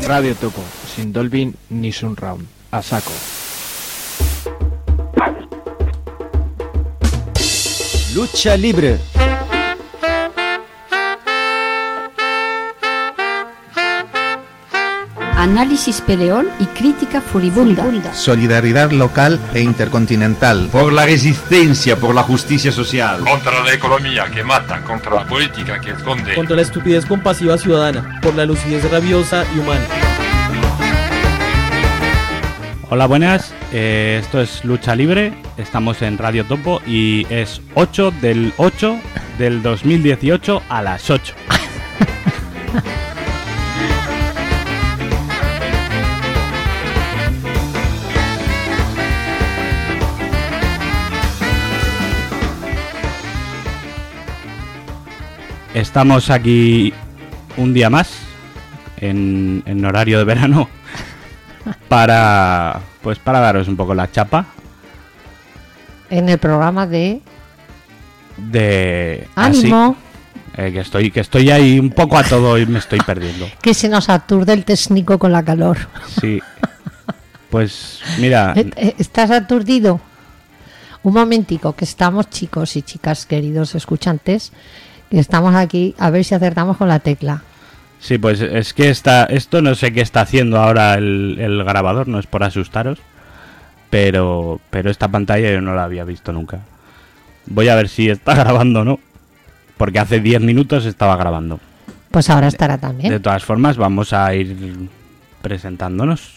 Radio Topo, sin Dolby ni Surround. A saco. Lucha libre. Análisis peleón y crítica furibunda. Solidaridad local e intercontinental. Por la resistencia, por la justicia social. Contra la economía que mata, contra la política que esconde. Contra la estupidez compasiva ciudadana, por la lucidez rabiosa y humana. Hola, buenas. Esto es Lucha Libre. Estamos en Radio Topo y es 8 del 2018 a las 8. Estamos aquí un día más en horario de verano para daros un poco la chapa en el programa de ánimo. Que estoy ahí un poco a todo y me estoy perdiendo. Que se nos aturde el técnico con la calor. Sí. Pues mira, ¿estás aturdido? Un momentico, que estamos, chicos y chicas, queridos escuchantes, que estamos aquí a ver si acertamos con la tecla. Sí, pues es que esto no sé qué está haciendo ahora el grabador, no es por asustaros, pero esta pantalla yo no la había visto nunca. Voy a ver si está grabando o no, porque hace 10 minutos estaba grabando. Pues ahora estará también. De todas formas, vamos a ir presentándonos.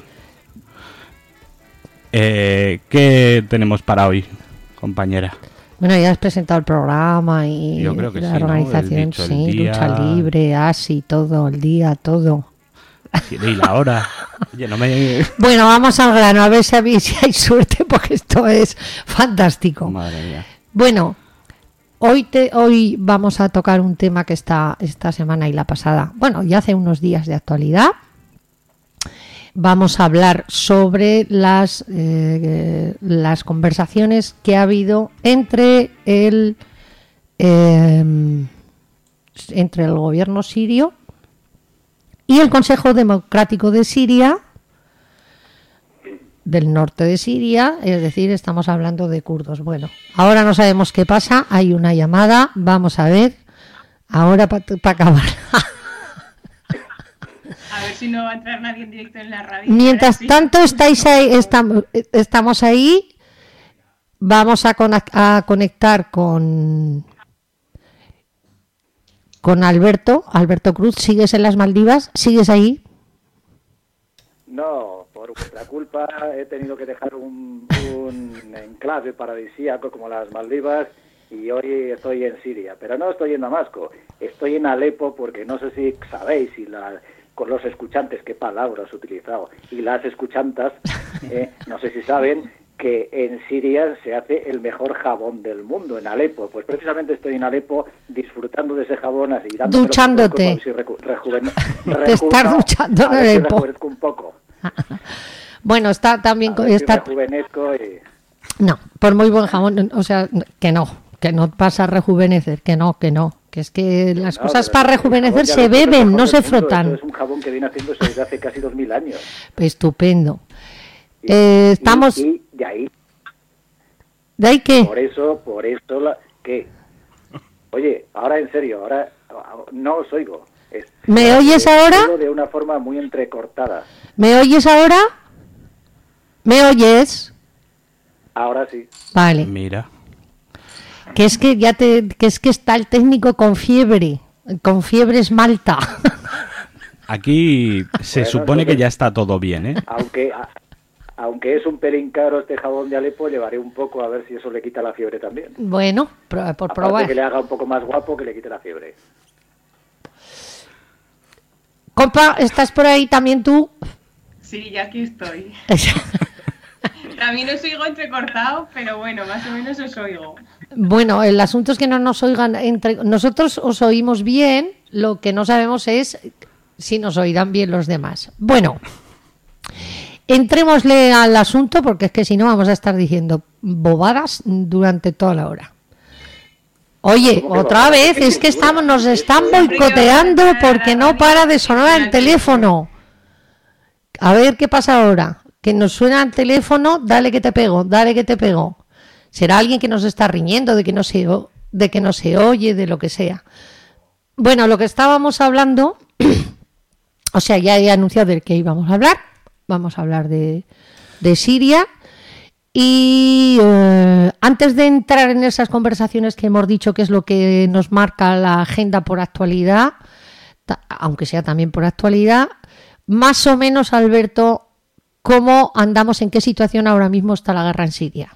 ¿Qué tenemos para hoy, compañera? Bueno, ya has presentado el programa y yo creo que la sí, organización, ¿no? sí, Lucha Libre, así, todo, el día, todo. Y la hora. Oye, no me... Bueno, vamos al grano, a ver si hay suerte, porque esto es fantástico. Madre mía. Bueno, hoy vamos a tocar un tema que está esta semana y la pasada, bueno, ya hace unos días de actualidad. Vamos a hablar sobre las conversaciones que ha habido entre el gobierno sirio y el Consejo Democrático de Siria, del norte de Siria, es decir, estamos hablando de kurdos. Bueno, ahora no sabemos qué pasa, hay una llamada, vamos a ver, ahora para acabar. A ver si no va a entrar nadie en directo en la radio. Mientras tanto estáis ahí, estamos ahí. Vamos a conectar con Alberto Cruz. ¿Sigues en las Maldivas? ¿Sigues ahí? No, por vuestra culpa he tenido que dejar un enclave paradisíaco como las Maldivas y hoy estoy en Siria. Pero no estoy en Damasco, estoy en Alepo, porque no sé si sabéis con los escuchantes, qué palabra has utilizado, y las escuchantas, no sé si saben que en Siria se hace el mejor jabón del mundo, en Alepo. Pues precisamente estoy en Alepo disfrutando de ese jabón, así duchándote. Te estás duchando en Alepo. Rejuvenezco un poco. Bueno, está también... rejuvenezco y... No, por muy buen jabón, o sea, que no pasa a rejuvenecer, que no. Que es que las cosas para rejuvenecer se beben, no se frotan. Es un jabón que viene haciéndose desde hace casi 2000 años. Estupendo. Estamos... Y de ahí... ¿De ahí qué? Por eso ¿qué? Oye, ahora en serio, ahora no os oigo. ¿Me oyes ahora? De una forma muy entrecortada. ¿Me oyes ahora? ¿Me oyes? Ahora sí. Vale. Mira. Que es que está el técnico con fiebre esmalta. Aquí se supone que ya está todo bien, ¿eh? Aunque es un pelín caro este jabón de Alepo, llevaré un poco a ver si eso le quita la fiebre también. Bueno, por probar. Que le haga un poco más guapo, que le quite la fiebre. Compa, ¿estás por ahí también tú? Sí, ya aquí estoy. También os oigo entrecortado, pero bueno, más o menos os oigo. Bueno, el asunto es que no nos oigan nosotros os oímos bien, lo que no sabemos es si nos oirán bien los demás. Bueno, entrémosle al asunto, porque es que si no vamos a estar diciendo bobadas durante toda la hora. Oye, otra vez, es que nos están boicoteando porque no para de sonar el teléfono. A ver qué pasa ahora. Que nos suena el teléfono, dale que te pego, dale que te pego. Será alguien que nos está riñendo, de que no se oye, de lo que sea. Bueno, lo que estábamos hablando, o sea, ya he anunciado de qué íbamos a hablar. Vamos a hablar de Siria. Y antes de entrar en esas conversaciones que hemos dicho que es lo que nos marca la agenda por actualidad, aunque sea también por actualidad, más o menos, Alberto, ¿cómo andamos, en qué situación ahora mismo está la guerra en Siria?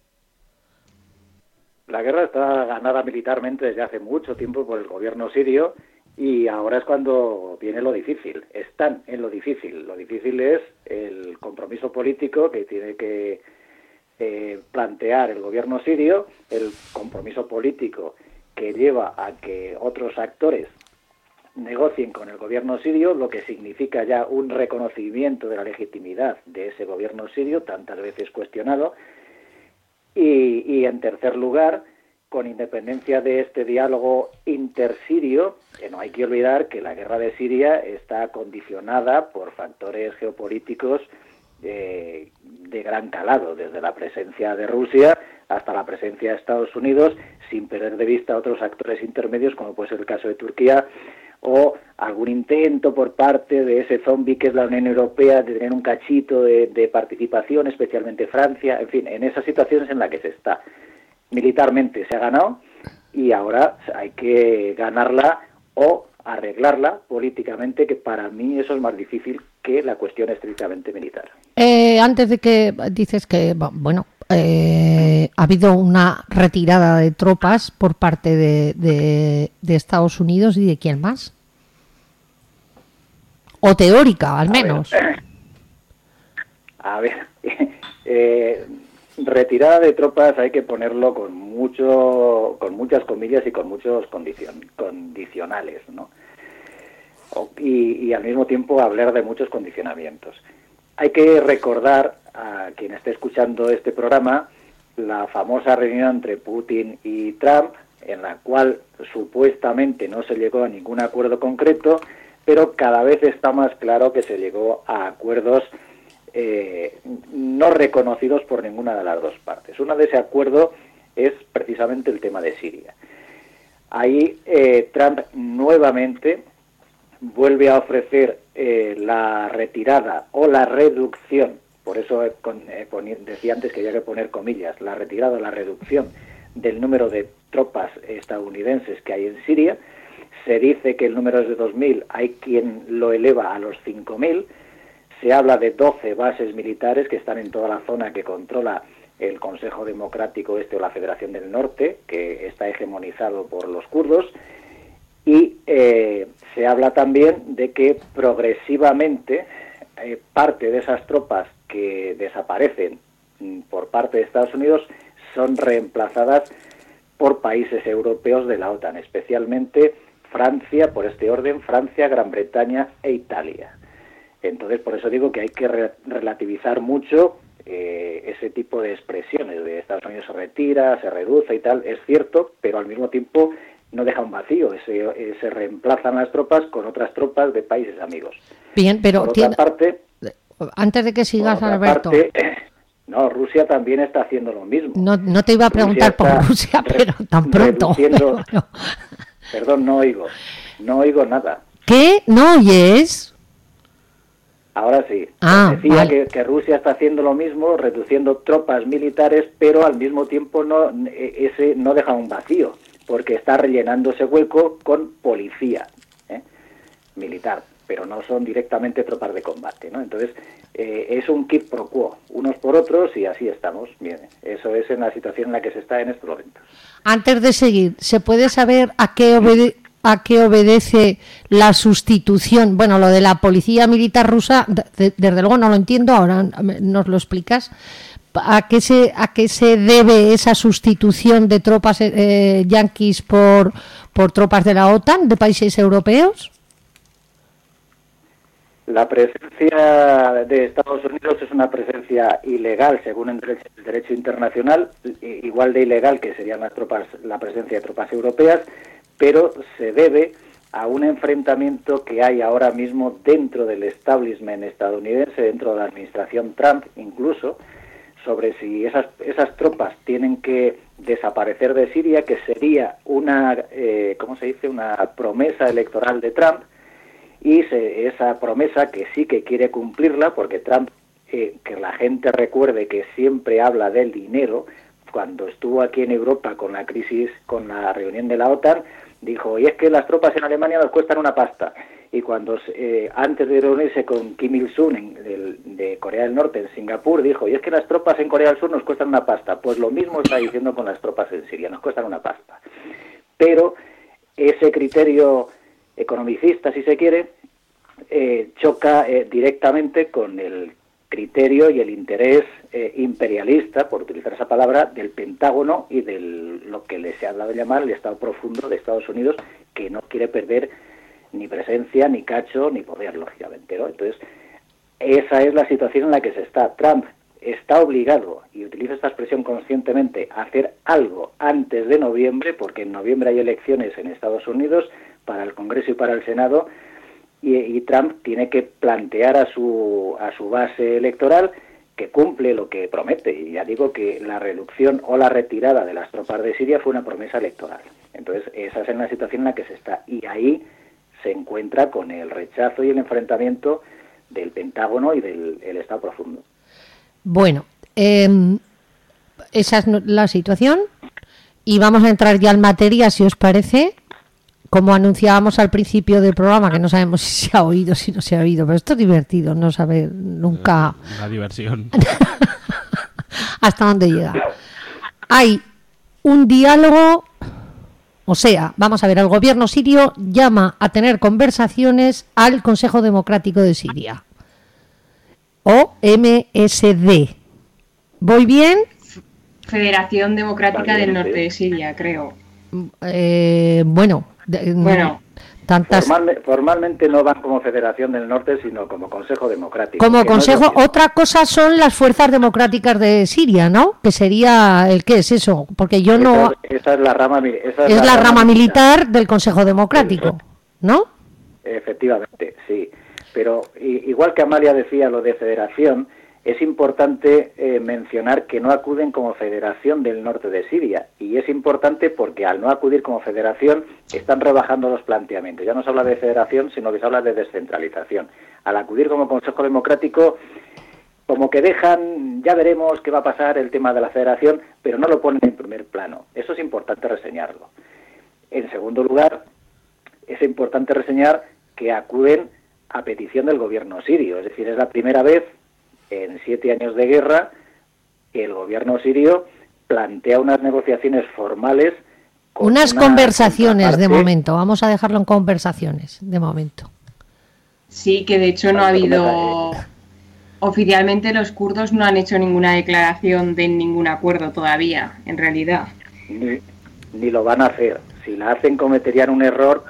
La guerra está ganada militarmente desde hace mucho tiempo por el gobierno sirio y ahora es cuando viene lo difícil. Están en lo difícil. Lo difícil es el compromiso político que tiene que plantear el gobierno sirio, el compromiso político que lleva a que otros actores negocien con el gobierno sirio, lo que significa ya un reconocimiento de la legitimidad de ese gobierno sirio, tantas veces cuestionado, y en tercer lugar, con independencia de este diálogo intersirio, que no hay que olvidar que la guerra de Siria está condicionada por factores geopolíticos de gran calado, desde la presencia de Rusia hasta la presencia de Estados Unidos, sin perder de vista otros actores intermedios, como puede ser el caso de Turquía, o algún intento por parte de ese zombi que es la Unión Europea de tener un cachito de participación, especialmente Francia, en fin, en esas situaciones en las que se está. Militarmente se ha ganado y ahora hay que ganarla o arreglarla políticamente, que para mí eso es más difícil que la cuestión estrictamente militar. Antes de que dices que, bueno, ha habido una retirada de tropas por parte de Estados Unidos y de quién más, o teórica al menos. A ver, retirada de tropas hay que ponerlo con muchas comillas y con muchos condicionales, ¿no? Y al mismo tiempo hablar de muchos condicionamientos. Hay que recordar a quien esté escuchando este programa la famosa reunión entre Putin y Trump, en la cual supuestamente no se llegó a ningún acuerdo concreto, pero cada vez está más claro que se llegó a acuerdos no reconocidos por ninguna de las dos partes. Uno de ese acuerdo es precisamente el tema de Siria. Ahí Trump nuevamente vuelve a ofrecer la retirada o la reducción, por eso decía antes que había que poner comillas, la retirada o la reducción del número de tropas estadounidenses que hay en Siria. Se dice que el número es de 2.000, hay quien lo eleva a los 5.000. Se habla de 12 bases militares que están en toda la zona que controla el Consejo Democrático o la Federación del Norte, que está hegemonizado por los kurdos. Y se habla también de que progresivamente parte de esas tropas que desaparecen por parte de Estados Unidos son reemplazadas por países europeos de la OTAN, especialmente Francia, por este orden, Francia, Gran Bretaña e Italia. Entonces, por eso digo que hay que relativizar mucho ese tipo de expresiones de Estados Unidos se retira, se reduce y tal, es cierto, pero al mismo tiempo no deja un vacío, se reemplazan las tropas con otras tropas de países amigos. Bien, pero por otra parte, antes de que sigas, Alberto... No, Rusia también está haciendo lo mismo. No te iba a preguntar por Rusia, pero tan pronto. No. Perdón, no oigo nada. ¿Qué? ¿No oyes? Ahora sí. Decía vale. que Rusia está haciendo lo mismo, reduciendo tropas militares, pero al mismo tiempo no deja un vacío, porque está rellenando ese hueco con policía militar, pero no son directamente tropas de combate, ¿no? Entonces, es un quid pro quo, unos por otros, y así estamos. Bien, eso es en la situación en la que se está en estos momentos. Antes de seguir, ¿se puede saber a qué obedece la sustitución? Bueno, lo de la policía militar rusa, desde luego no lo entiendo, ahora nos lo explicas. ¿A qué se debe esa sustitución de tropas yanquis por tropas de la OTAN, de países europeos? La presencia de Estados Unidos es una presencia ilegal según el derecho internacional, igual de ilegal que serían la presencia de tropas europeas, pero se debe a un enfrentamiento que hay ahora mismo dentro del establishment estadounidense, dentro de la administración Trump incluso, sobre si esas tropas tienen que desaparecer de Siria, que sería una, ¿cómo se dice?, una promesa electoral de Trump, y esa promesa que sí que quiere cumplirla, porque Trump, que la gente recuerde que siempre habla del dinero. Cuando estuvo aquí en Europa con la crisis, con la reunión de la OTAN, dijo, y es que las tropas en Alemania nos cuestan una pasta. Y cuando antes de reunirse con Kim Il-sung de Corea del Norte en Singapur, dijo, y es que las tropas en Corea del Sur nos cuestan una pasta. Pues lo mismo está diciendo con las tropas en Siria, nos cuestan una pasta. Pero ese criterio economicista, si se quiere, choca directamente con el criterio y el interés imperialista, por utilizar esa palabra, del Pentágono y de lo que se ha dado a llamar el Estado profundo de Estados Unidos, que no quiere perder ni presencia, ni cacho, ni poder, lógicamente, ¿no? Entonces, esa es la situación en la que se está. Trump está obligado, y utilizo esta expresión conscientemente, a hacer algo antes de noviembre, porque en noviembre hay elecciones en Estados Unidos para el Congreso y para el Senado, y Trump tiene que plantear a su base electoral que cumple lo que promete. Y ya digo que la reducción o la retirada de las tropas de Siria fue una promesa electoral. Entonces, esa es la situación en la que se está. Y ahí se encuentra con el rechazo y el enfrentamiento del Pentágono y del Estado profundo. Bueno, esa es la situación. Y vamos a entrar ya en materia, si os parece. Como anunciábamos al principio del programa, que no sabemos si se ha oído, si no se ha oído, pero esto es divertido, no saber nunca... La diversión. Hasta dónde llega. Hay un diálogo, o sea, vamos a ver, el gobierno sirio llama a tener conversaciones al Consejo Democrático de Siria, o MSD. ¿Voy bien? Federación Democrática del Norte de Siria, creo. Bueno, tantas... Formalmente no van como Federación del Norte, sino como Consejo Democrático. Como Consejo, otra cosa son las fuerzas democráticas de Siria, ¿no? Que sería ¿qué es eso? Porque yo no... Esa es la rama, es la rama militar del Consejo Democrático, ¿no? Efectivamente, sí. Pero igual que Amalia decía lo de federación, es importante mencionar que no acuden como Federación del Norte de Siria. Y es importante porque al no acudir como federación están rebajando los planteamientos. Ya no se habla de federación, sino que se habla de descentralización. Al acudir como Consejo Democrático, como que dejan, ya veremos qué va a pasar el tema de la federación, pero no lo ponen en primer plano. Eso es importante reseñarlo. En segundo lugar, es importante reseñar que acuden a petición del gobierno sirio. Es decir, es la primera vez en 7 años de guerra que el gobierno sirio plantea unas negociaciones formales. Unas conversaciones de momento. Vamos a dejarlo en conversaciones de momento. Sí, que de hecho no ha habido... Oficialmente los kurdos no han hecho ninguna declaración de ningún acuerdo todavía, en realidad. Ni lo van a hacer. Si la hacen cometerían un error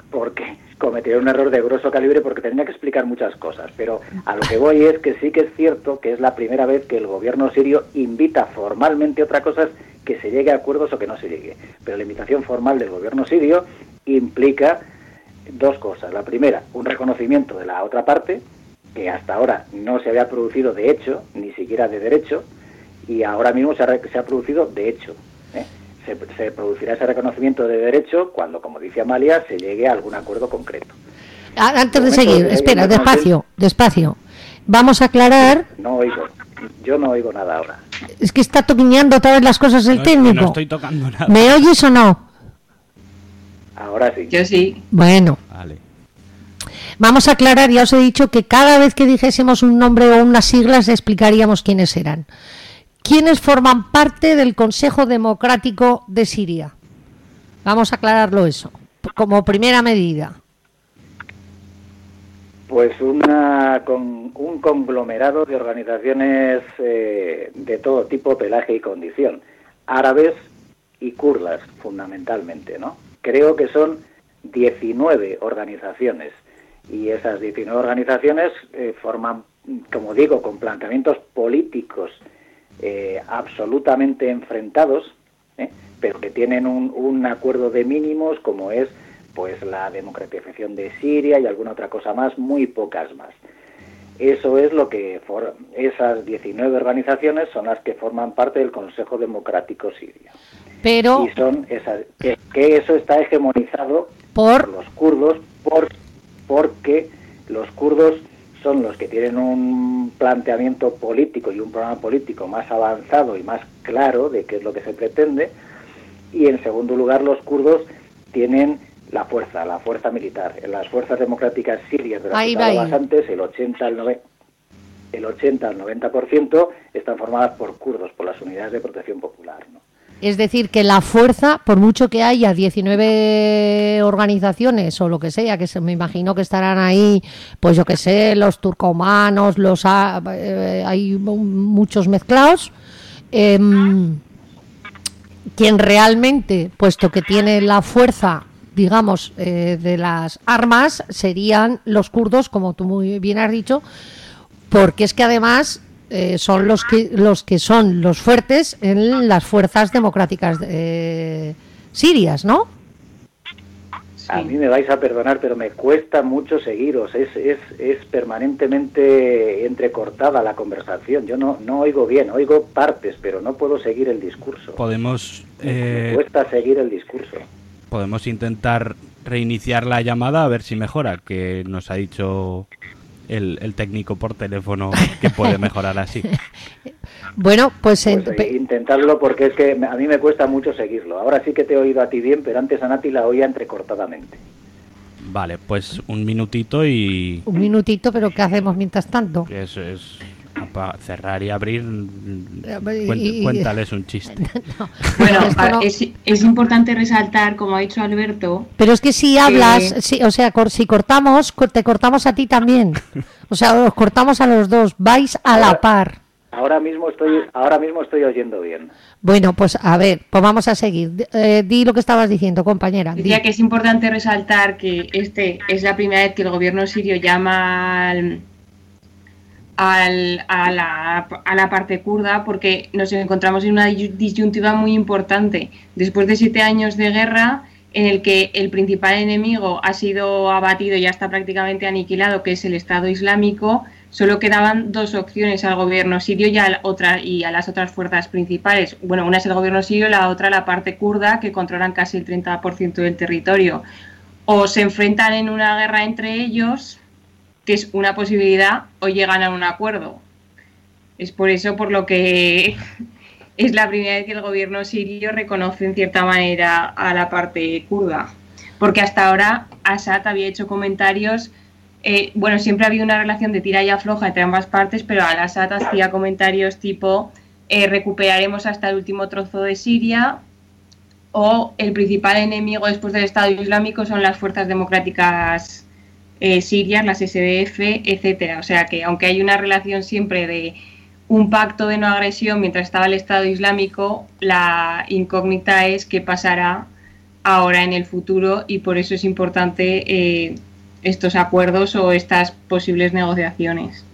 de grueso calibre porque tendría que explicar muchas cosas. Pero a lo que voy es que sí que es cierto que es la primera vez que el gobierno sirio invita formalmente. Otra cosa es que se llegue a acuerdos o que no se llegue. Pero la invitación formal del gobierno sirio implica dos cosas. La primera, un reconocimiento de la otra parte, que hasta ahora no se había producido de hecho, ni siquiera de derecho, y ahora mismo se ha producido de hecho. Se producirá ese reconocimiento de derecho cuando, como dice Amalia, se llegue a algún acuerdo concreto. Antes de seguir, espera, despacio. Vamos a aclarar... Yo no oigo nada ahora. Es que está toquiñando otra vez las cosas el técnico. No estoy tocando nada. ¿Me oyes o no? Ahora sí. Yo sí. Bueno. Vale. Vamos a aclarar, ya os he dicho que cada vez que dijésemos un nombre o unas siglas explicaríamos quiénes eran. ¿Quiénes forman parte del Consejo Democrático de Siria? Vamos a aclararlo eso, como primera medida. Pues un conglomerado de organizaciones de todo tipo, pelaje y condición. Árabes y kurdas, fundamentalmente, ¿no? Creo que son 19 organizaciones. Y esas 19 organizaciones forman, como digo, con planteamientos políticos absolutamente enfrentados, pero que tienen un acuerdo de mínimos, como es pues la democratización de Siria y alguna otra cosa más, muy pocas más. Eso es lo que esas 19 organizaciones son las que forman parte del Consejo Democrático Sirio. Pero y son esas que eso está hegemonizado por los kurdos porque los kurdos son los que tienen un planteamiento político y un programa político más avanzado y más claro de qué es lo que se pretende, y en segundo lugar los kurdos tienen la fuerza militar. En las fuerzas democráticas sirias de las que hablabas antes, el 80 al 90% están formadas por kurdos, por las unidades de protección popular, ¿no? Es decir, que la fuerza, por mucho que haya 19 organizaciones o lo que sea, que me imagino que estarán ahí, pues yo que sé, los turcomanos, hay muchos mezclados, quien realmente, puesto que tiene la fuerza, digamos, de las armas, serían los kurdos, como tú muy bien has dicho, porque es que además son los que son los fuertes en las fuerzas democráticas sirias, ¿no? Sí. A mí me vais a perdonar, pero me cuesta mucho seguiros. Es permanentemente entrecortada la conversación. Yo no oigo bien, oigo partes, pero no puedo seguir el discurso. Me cuesta seguir el discurso. Podemos intentar reiniciar la llamada a ver si mejora, que nos ha dicho el técnico por teléfono que puede mejorar así. Bueno, pues intentarlo, porque es que a mí me cuesta mucho seguirlo. Ahora sí que te he oído a ti bien, pero antes a Nati la oía entrecortadamente. Vale, pues un minutito y... Un minutito, pero ¿qué hacemos mientras tanto? Eso es... cerrar y abrir, cuéntales un chiste. No. Bueno, es importante resaltar, como ha dicho Alberto... Pero es que si hablas, si cortamos, te cortamos a ti también. O sea, os cortamos a los dos, vais a la par. Ahora mismo estoy oyendo bien. Bueno, pues a ver, pues vamos a seguir. Di lo que estabas diciendo, compañera. Decía que es importante resaltar que es la primera vez que el gobierno sirio llama a la parte kurda, porque nos encontramos en una disyuntiva muy importante. Después de 7 años de guerra, en el que el principal enemigo ha sido abatido y ya está prácticamente aniquilado, que es el Estado Islámico, solo quedaban 2 opciones al gobierno sirio y a las otras fuerzas principales. Bueno, una es el gobierno sirio, la otra la parte kurda, que controlan casi el 30% del territorio. O se enfrentan en una guerra entre ellos, que es una posibilidad, o llegan a un acuerdo. Es por eso por lo que es la primera vez que el gobierno sirio reconoce en cierta manera a la parte kurda. Porque hasta ahora Assad había hecho comentarios, siempre ha habido una relación de tira y afloja entre ambas partes, pero Assad hacía comentarios tipo recuperaremos hasta el último trozo de Siria, o el principal enemigo después del Estado Islámico son las fuerzas democráticas sirias, las SDF, etcétera. O sea que aunque hay una relación siempre de un pacto de no agresión mientras estaba el Estado Islámico, la incógnita es qué pasará ahora en el futuro, y por eso es importante estos acuerdos o estas posibles negociaciones.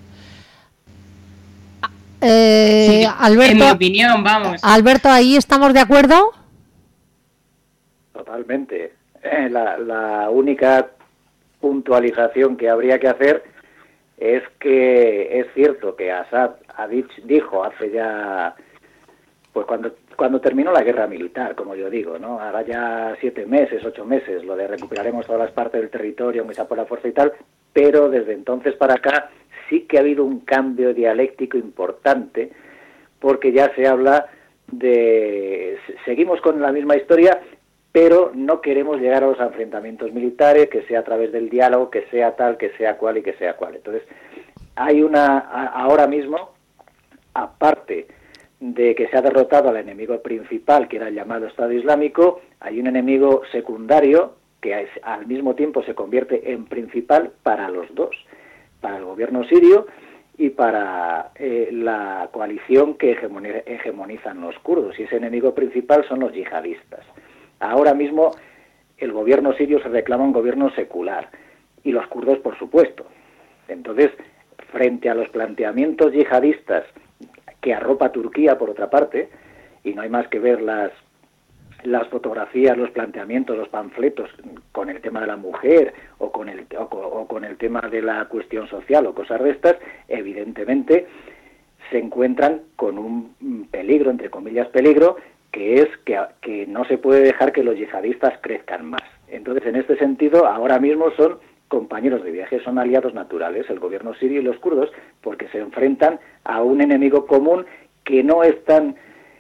Sí, Alberto, en mi opinión, vamos. Alberto, ¿ahí estamos de acuerdo? Totalmente. La única puntualización que habría que hacer es que es cierto que Assad dijo hace ya, pues cuando terminó la guerra militar, como yo digo, ¿no? Ahora ya 7 meses, 8 meses, lo de recuperaremos todas las partes del territorio, aunque sea por la fuerza y tal, pero desde entonces para acá sí que ha habido un cambio dialéctico importante, porque ya se habla de... Seguimos con la misma historia, pero no queremos llegar a los enfrentamientos militares, que sea a través del diálogo, que sea tal, que sea cual y que sea cual. Entonces, hay ahora mismo, aparte de que se ha derrotado al enemigo principal, que era el llamado Estado Islámico, hay un enemigo secundario que al mismo tiempo se convierte en principal para los dos, para el gobierno sirio y para la coalición que hegemonizan los kurdos. Y ese enemigo principal son los yihadistas. Ahora mismo el gobierno sirio se reclama un gobierno secular, y los kurdos, por supuesto. Entonces, frente a los planteamientos yihadistas que arropa Turquía, por otra parte, y no hay más que ver las las fotografías, los planteamientos, los panfletos con el tema de la mujer o con el tema de la cuestión social o cosas de estas, evidentemente se encuentran con un peligro, entre comillas peligro, que es que no se puede dejar que los yihadistas crezcan más. Entonces, en este sentido, ahora mismo son compañeros de viaje, son aliados naturales, el gobierno sirio y los kurdos, porque se enfrentan a un enemigo común que no es tan,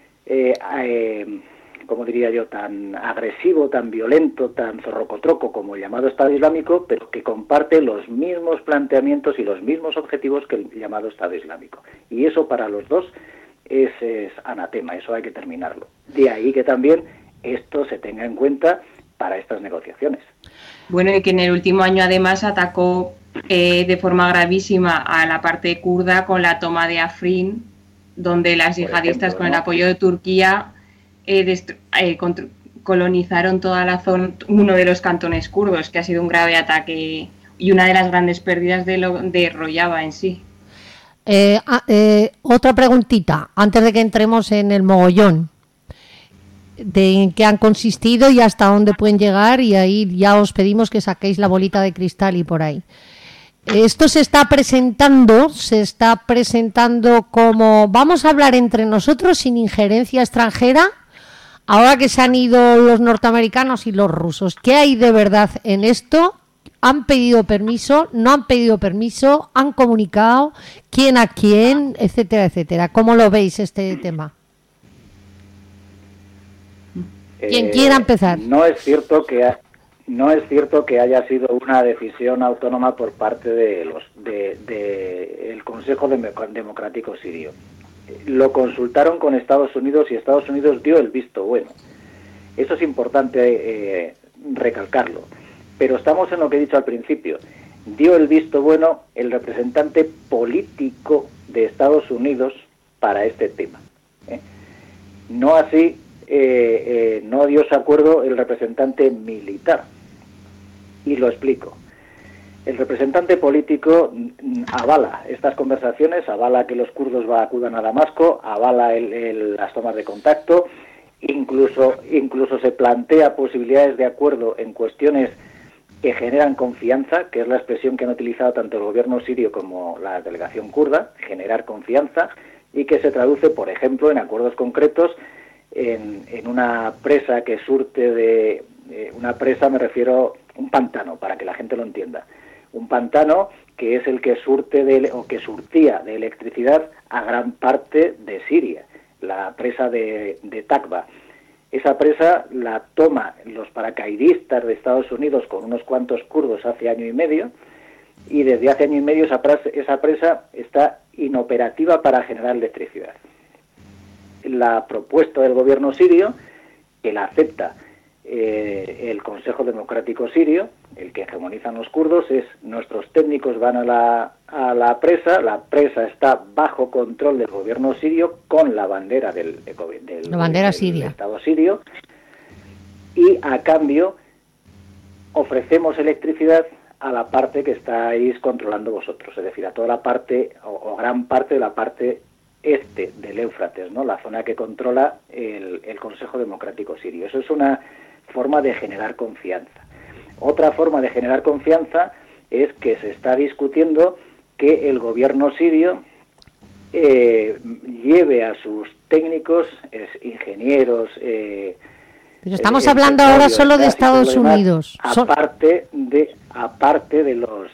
como diría yo, tan agresivo, tan violento, tan zorrocotroco como el llamado Estado Islámico, pero que comparte los mismos planteamientos y los mismos objetivos que el llamado Estado Islámico. Y eso para los dos es anatema, eso hay que terminarlo. De ahí que también esto se tenga en cuenta para estas negociaciones. Bueno, y que en el último año además atacó de forma gravísima a la parte kurda con la toma de Afrin, donde las yihadistas, con el apoyo de Turquía, colonizaron toda la zona, uno de los cantones kurdos, que ha sido un grave ataque y una de las grandes pérdidas de Rojava en sí. Otra preguntita, antes de que entremos en el mogollón, de en qué han consistido y hasta dónde pueden llegar, y ahí ya os pedimos que saquéis la bolita de cristal y por ahí. Esto se está presentando como vamos a hablar entre nosotros sin injerencia extranjera, ahora que se han ido los norteamericanos y los rusos. ¿Qué hay de verdad en esto? ¿Han pedido permiso? ¿No han pedido permiso? ¿Han comunicado? ¿Quién a quién? Etcétera, etcétera. ¿Cómo lo veis este tema? ¿Quién quiera empezar? No es cierto que haya sido una decisión autónoma por parte de el Consejo Democrático Sirio. Lo consultaron con Estados Unidos y Estados Unidos dio el visto bueno. Eso es importante recalcarlo. Pero estamos en lo que he dicho al principio. Dio el visto bueno el representante político de Estados Unidos para este tema. No así, no dio su acuerdo el representante militar. Y lo explico. El representante político avala estas conversaciones, avala que los kurdos acudan a Damasco, avala las tomas de contacto, incluso se plantea posibilidades de acuerdo en cuestiones que generan confianza, que es la expresión que han utilizado tanto el gobierno sirio como la delegación kurda, generar confianza, y que se traduce, por ejemplo, en acuerdos concretos en una presa que surte de... una presa, me refiero, un pantano, para que la gente lo entienda. Un pantano que es el que que surtía de electricidad a gran parte de Siria, la presa de Takba. Esa presa la toma los paracaidistas de Estados Unidos con unos cuantos kurdos hace año y medio, y desde hace año y medio esa presa está inoperativa para generar electricidad. La propuesta del gobierno sirio, que la acepta el Consejo Democrático Sirio, el que hegemonizan los kurdos, es: nuestros técnicos van a la presa está bajo control del gobierno sirio con la bandera del siria. Estado sirio, y a cambio ofrecemos electricidad a la parte que estáis controlando vosotros, es decir, a toda la parte o gran parte de la parte este del Éufrates, ¿no? La zona que controla el Consejo Democrático Sirio. Eso es una forma de generar confianza. Otra forma de generar confianza es que se está discutiendo que el gobierno sirio lleve a sus técnicos, ingenieros... Pero estamos hablando ahora solo de Estados Unidos. Aparte de los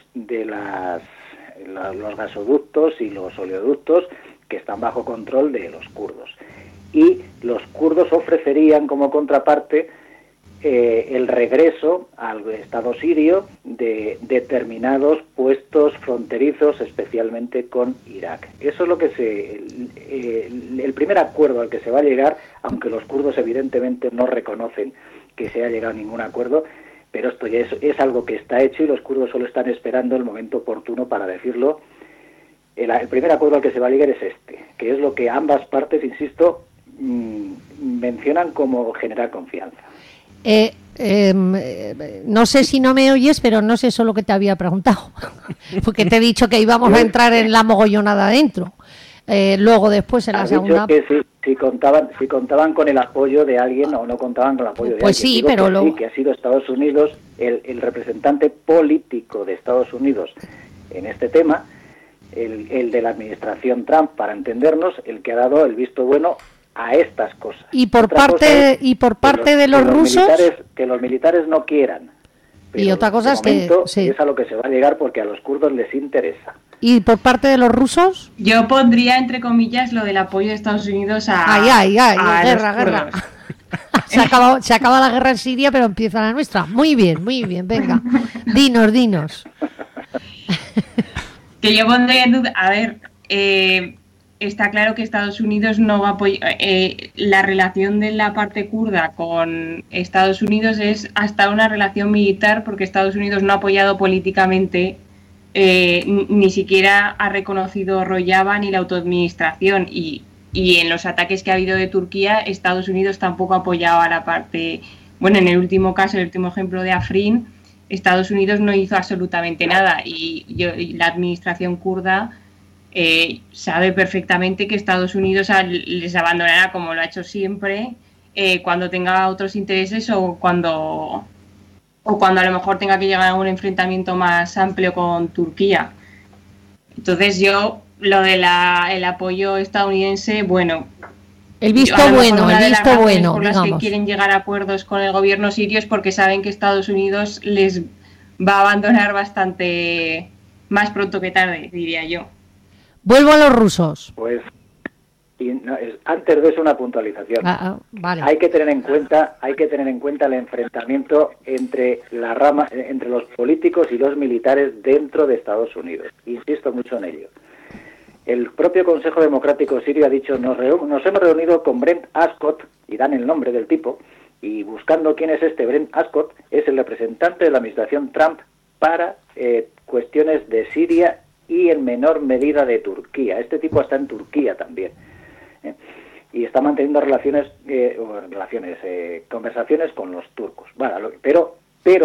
gasoductos y los oleoductos que están bajo control de los kurdos. Y los kurdos ofrecerían como contraparte el regreso al Estado sirio de determinados puestos fronterizos, especialmente con Irak. Eso es lo que el primer acuerdo al que se va a llegar, aunque los kurdos evidentemente no reconocen que se haya llegado a ningún acuerdo, pero esto ya es algo que está hecho y los kurdos solo están esperando el momento oportuno para decirlo. El primer acuerdo al que se va a llegar es este, que es lo que ambas partes, insisto, mencionan como generar confianza. No sé si no me oyes, pero no sé solo que te había preguntado, porque te he dicho que íbamos a entrar en la mogollonada adentro. Luego después en la Has dicho segunda... que si contaban con el apoyo de alguien o no contaban con el apoyo de Pues alguien. sí, Digo pero sí, que ha sido Estados Unidos, el representante político de Estados Unidos en este tema, el de la administración Trump, para entendernos, el que ha dado el visto bueno a estas cosas. Y por Otra cosa parte es de los rusos... que los militares no quieran. Y otra cosa es que... Sí. Es a lo que se va a llegar porque a los kurdos les interesa. ¿Y por parte de los rusos? Yo pondría entre comillas lo del apoyo de Estados Unidos a... Ay, a guerra. Se acaba la guerra en Siria, pero empieza la nuestra. Muy bien, venga. Dinos. Que yo pondría en duda... A ver, está claro que Estados Unidos no va a apoyar... la relación de la parte kurda con Estados Unidos es hasta una relación militar, porque Estados Unidos no ha apoyado políticamente... ni siquiera ha reconocido Rojava ni la autoadministración y en los ataques que ha habido de Turquía, Estados Unidos tampoco ha apoyado a la parte, bueno, en el último caso, el último ejemplo de Afrin, Estados Unidos no hizo absolutamente nada y la administración kurda sabe perfectamente que Estados Unidos les abandonará como lo ha hecho siempre cuando tenga otros intereses o cuando a lo mejor tenga que llegar a un enfrentamiento más amplio con Turquía. Entonces lo de el apoyo estadounidense, bueno... El visto bueno, por las que quieren llegar a acuerdos con el gobierno sirio es porque saben que Estados Unidos les va a abandonar bastante más pronto que tarde, diría yo. Vuelvo a los rusos. Pues... antes de eso una puntualización. Vale. Hay que tener en cuenta el enfrentamiento entre entre los políticos y los militares dentro de Estados Unidos. Insisto mucho en ello. El propio Consejo Democrático Sirio ha dicho nos hemos reunido con Brent Ascott, y dan el nombre del tipo, y buscando quién es este Brent Ascott, es el representante de la administración Trump para cuestiones de Siria y en menor medida de Turquía. Este tipo está en Turquía también. Y está manteniendo conversaciones con los turcos. Bueno, pero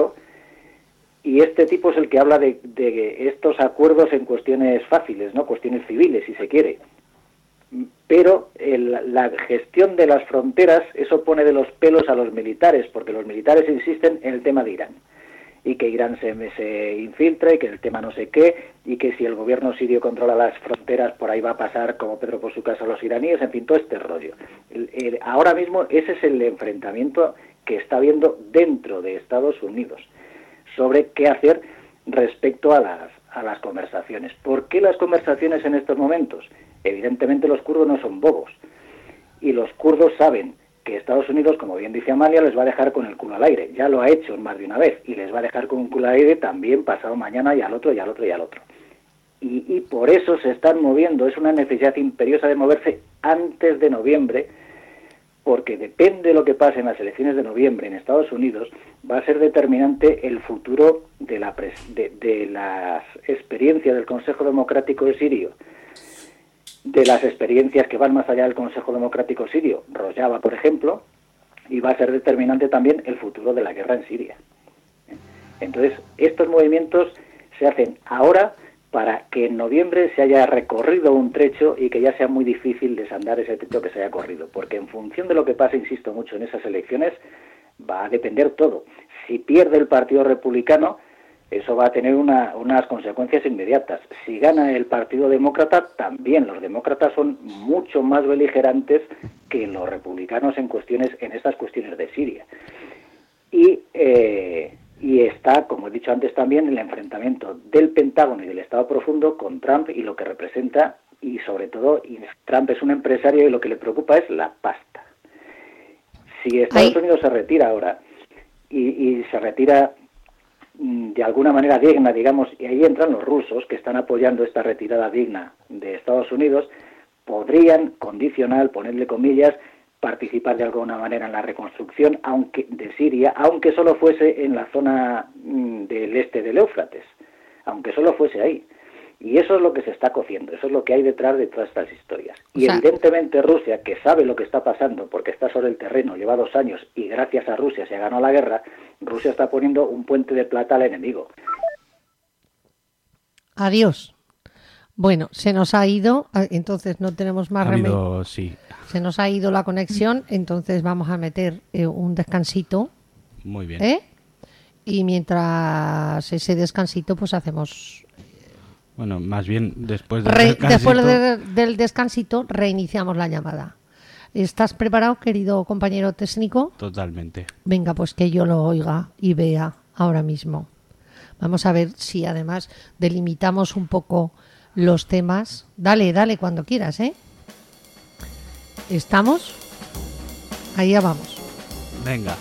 y este tipo es el que habla de estos acuerdos en cuestiones fáciles, ¿no? Cuestiones civiles, si se quiere. Pero la gestión de las fronteras, eso pone de los pelos a los militares, porque los militares insisten en el tema de Irán. Y que Irán se infiltre, que el tema no sé qué, y que si el gobierno sirio controla las fronteras, por ahí va a pasar como Pedro por su casa a los iraníes, en fin, todo este rollo. Ahora mismo ese es el enfrentamiento que está habiendo dentro de Estados Unidos sobre qué hacer respecto a las conversaciones. ¿Por qué las conversaciones en estos momentos? Evidentemente los kurdos no son bobos, y los kurdos saben que Estados Unidos, como bien dice Amalia, les va a dejar con el culo al aire. Ya lo ha hecho más de una vez, y les va a dejar con el culo al aire también pasado mañana y al otro, y al otro, y al otro. Y por eso se están moviendo, es una necesidad imperiosa de moverse antes de noviembre, porque depende de lo que pase en las elecciones de noviembre en Estados Unidos, va a ser determinante el futuro de las experiencias del Consejo Democrático Sirio, de las experiencias que van más allá del Consejo Democrático Sirio, Rojava, por ejemplo, y va a ser determinante también el futuro de la guerra en Siria. Entonces, estos movimientos se hacen ahora para que en noviembre se haya recorrido un trecho y que ya sea muy difícil desandar ese trecho que se haya corrido, porque en función de lo que pase, insisto mucho, en esas elecciones, va a depender todo. Si pierde el Partido Republicano, eso va a tener unas consecuencias inmediatas. Si gana el Partido Demócrata, también los demócratas son mucho más beligerantes que los republicanos en estas cuestiones de Siria. Y está, como he dicho antes también, el enfrentamiento del Pentágono y del Estado Profundo con Trump y lo que representa, y sobre todo, Trump es un empresario y lo que le preocupa es la pasta. Si Estados Unidos se retira ahora y se retira de alguna manera digna, digamos, y ahí entran los rusos que están apoyando esta retirada digna de Estados Unidos, podrían, condicional, ponerle comillas, participar de alguna manera en la reconstrucción de Siria, aunque solo fuese en la zona del este del Éufrates, aunque solo fuese ahí. Y eso es lo que se está cociendo, eso es lo que hay detrás de todas estas historias. Y evidentemente Rusia, que sabe lo que está pasando porque está sobre el terreno, lleva 2 años y gracias a Rusia se ganó la guerra, Rusia está poniendo un puente de plata al enemigo. Adiós. Bueno, se nos ha ido, entonces no tenemos más remedio. Sí. Se nos ha ido la conexión, entonces vamos a meter un descansito. Muy bien. Y mientras ese descansito, pues hacemos... Bueno, más bien después del descansito reiniciamos la llamada. ¿Estás preparado, querido compañero técnico? Totalmente. Venga, pues que yo lo oiga y vea ahora mismo. Vamos a ver si además delimitamos un poco los temas. Dale cuando quieras, ¿eh? ¿Estamos? Allá vamos. Venga.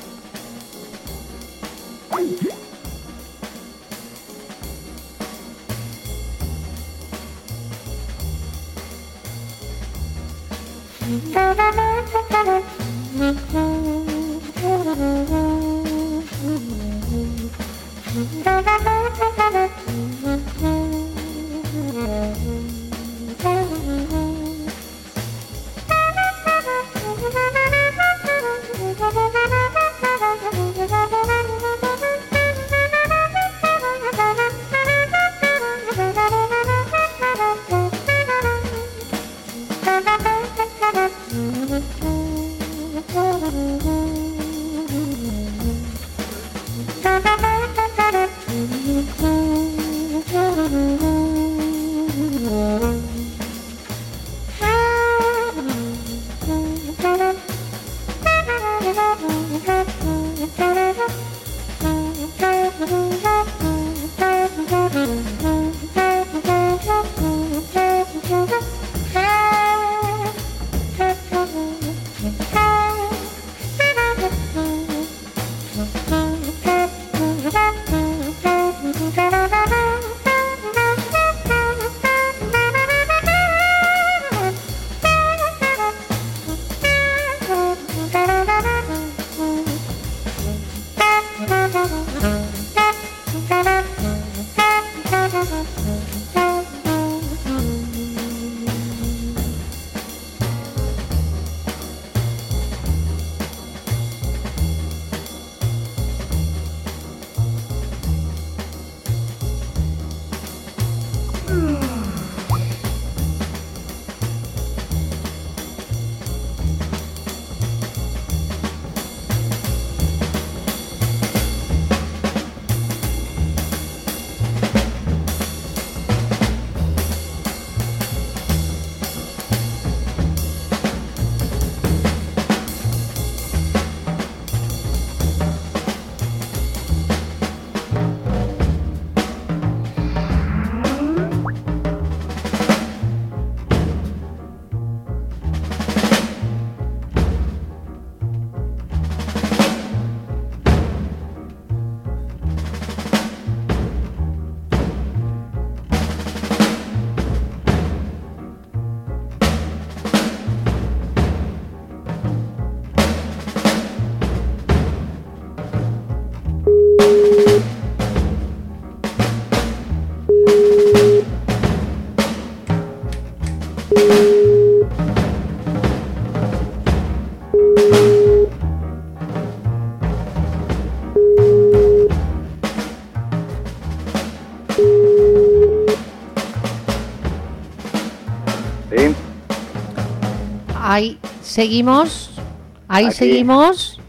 Ahí seguimos. Ahí Aquí. seguimos.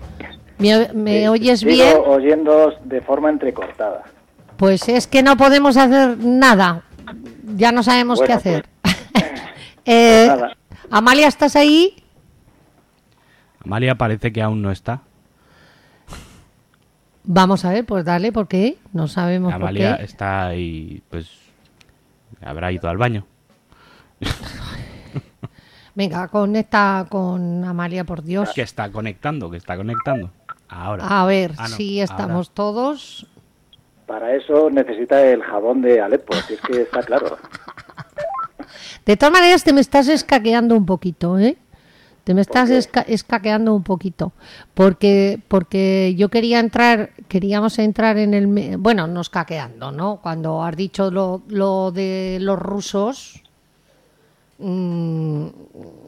¿Me oyes Sigo bien? oyendo de forma entrecortada. Pues es que no podemos hacer nada. Ya no sabemos Bueno, qué hacer. Nada. Amalia, ¿estás ahí? Amalia parece que aún no está. Vamos a ver, pues dale, ¿por qué? No sabemos Amalia por qué. está ahí, pues habrá ido al baño. Venga, conecta con Amalia, por Dios. Que está conectando. Ahora. A ver, no, si estamos ahora. todos. Para eso necesita el jabón de Alepo, si es que está claro. De todas maneras, te me estás escaqueando un poquito, ¿eh? Te me estás escaqueando un poquito. Porque yo queríamos entrar en el... Bueno, no escaqueando, ¿no? Cuando has dicho lo de los rusos, lo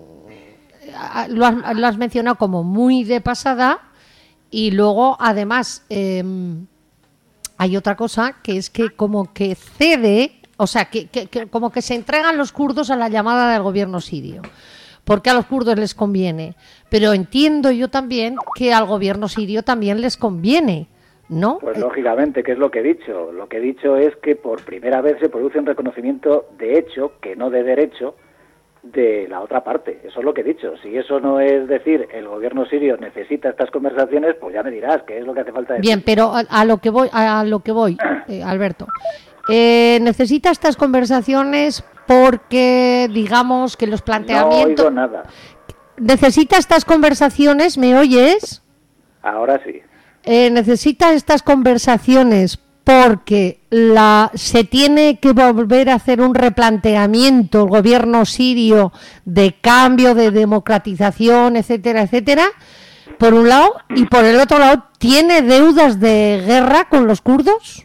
has mencionado como muy de pasada, y luego, además, hay otra cosa, que es que como que cede o sea, que como que se entregan los kurdos a la llamada del gobierno sirio, porque a los kurdos les conviene, pero entiendo yo también que al gobierno sirio también les conviene, ¿no? Pues lógicamente, ¿qué es lo que he dicho? Lo que he dicho es que por primera vez se produce un reconocimiento de hecho, que no de derecho, de la otra parte. Eso es lo que he dicho. Si eso no es decir, el gobierno sirio necesita estas conversaciones, pues ya me dirás qué es lo que hace falta decir. Bien, pero a lo que voy, Alberto. Necesita estas conversaciones porque, digamos, que los planteamientos... No oigo nada. ¿Necesita estas conversaciones? ¿Me oyes? Ahora sí. Necesita estas conversaciones porque se tiene que volver a hacer un replanteamiento el gobierno sirio de cambio, de democratización, etcétera, etcétera, por un lado, y por el otro lado, ¿tiene deudas de guerra con los kurdos?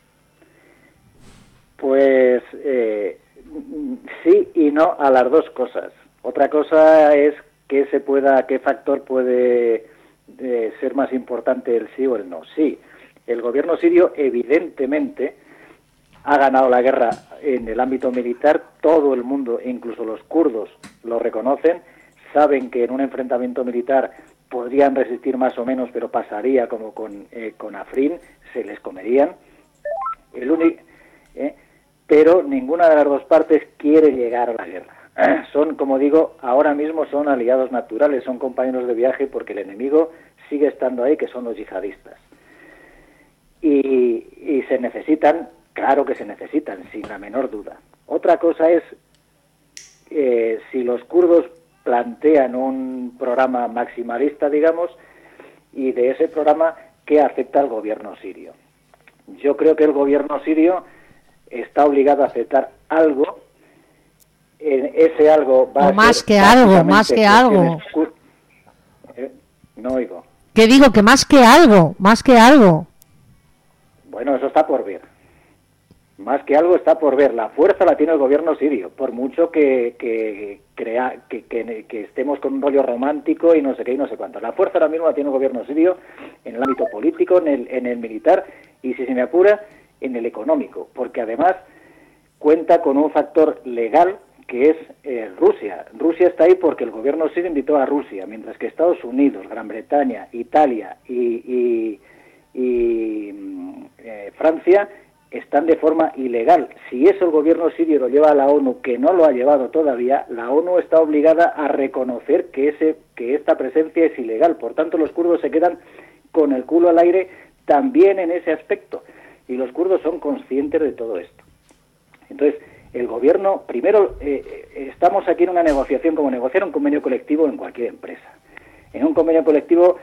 Pues sí y no a las dos cosas. Otra cosa es qué factor puede ser más importante, el sí o el no. Sí, el gobierno sirio evidentemente ha ganado la guerra en el ámbito militar, todo el mundo, incluso los kurdos, lo reconocen, saben que en un enfrentamiento militar podrían resistir más o menos, pero pasaría como con Afrin, se les comerían. Pero ninguna de las dos partes quiere llegar a la guerra. Son, como digo, ahora mismo son aliados naturales, son compañeros de viaje porque el enemigo sigue estando ahí, que son los yihadistas. Y se necesitan, claro que se necesitan, sin la menor duda. Otra cosa es si los kurdos plantean un programa maximalista, digamos, y de ese programa, ¿qué afecta al gobierno sirio? Yo creo que el gobierno sirio está obligado a aceptar algo. Ese algo va a ser más que algo. No oigo. Que digo que más que algo. Bueno, eso está por ver. Más que algo está por ver. La fuerza la tiene el gobierno sirio, por mucho que estemos con un rollo romántico y no sé qué y no sé cuánto. La fuerza ahora mismo la tiene el gobierno sirio en el ámbito político, en el militar y, si se me apura, en el económico, porque además cuenta con un factor legal que es Rusia. Rusia está ahí porque el gobierno sirio invitó a Rusia, mientras que Estados Unidos, Gran Bretaña, Italia y Francia están de forma ilegal. Si eso el gobierno sirio lo lleva a la ONU, que no lo ha llevado todavía, la ONU está obligada a reconocer que esta presencia es ilegal. Por tanto, los kurdos se quedan con el culo al aire también en ese aspecto. Y los kurdos son conscientes de todo esto. Entonces, el gobierno, primero, estamos aquí en una negociación como negociar un convenio colectivo en cualquier empresa. En un convenio colectivo,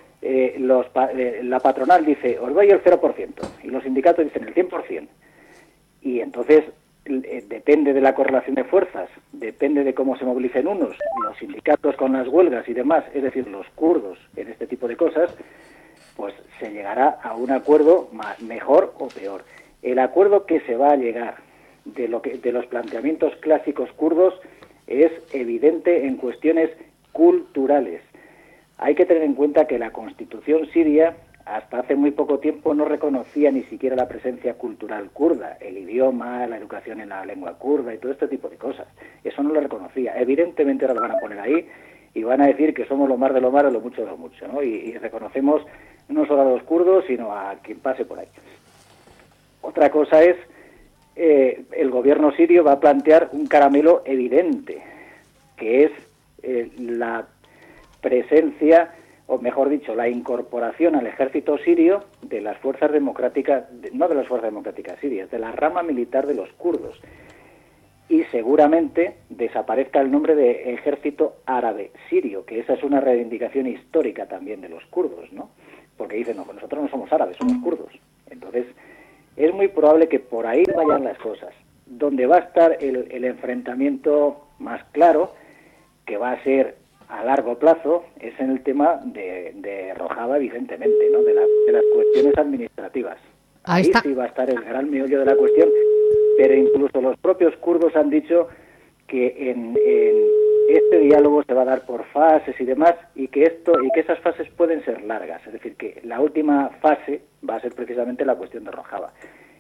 la patronal dice, os doy el 0%, y los sindicatos dicen el 100%. Y entonces, depende de la correlación de fuerzas, depende de cómo se movilicen unos, los sindicatos con las huelgas y demás, es decir, los kurdos en este tipo de cosas, pues se llegará a un acuerdo mejor o peor. El acuerdo que se va a llegar de los planteamientos clásicos kurdos es evidente en cuestiones culturales. Hay que tener en cuenta que la Constitución siria hasta hace muy poco tiempo no reconocía ni siquiera la presencia cultural kurda, el idioma, la educación en la lengua kurda y todo este tipo de cosas. Eso no lo reconocía. Evidentemente ahora lo van a poner ahí y van a decir que somos lo más de lo malo, lo mucho de lo mucho, ¿no? Y reconocemos no solo a los kurdos, sino a quien pase por ahí. Otra cosa es, el gobierno sirio va a plantear un caramelo evidente, que es la presencia, o mejor dicho, la incorporación al ejército sirio de las fuerzas democráticas, no de las fuerzas democráticas sirias, de la rama militar de los kurdos. Y seguramente desaparezca el nombre de ejército árabe sirio, que esa es una reivindicación histórica también de los kurdos, ¿no? Porque dicen, no, nosotros no somos árabes, somos kurdos. Entonces, es muy probable que por ahí vayan las cosas. Donde va a estar el enfrentamiento más claro, que va a ser a largo plazo, es en el tema de Rojava, evidentemente, ¿no? De las cuestiones administrativas. Ahí sí va a estar el gran meollo de la cuestión, pero incluso los propios kurdos han dicho que en este diálogo se va a dar por fases y demás, y que esas fases pueden ser largas, es decir, que la última fase va a ser precisamente la cuestión de Rojava.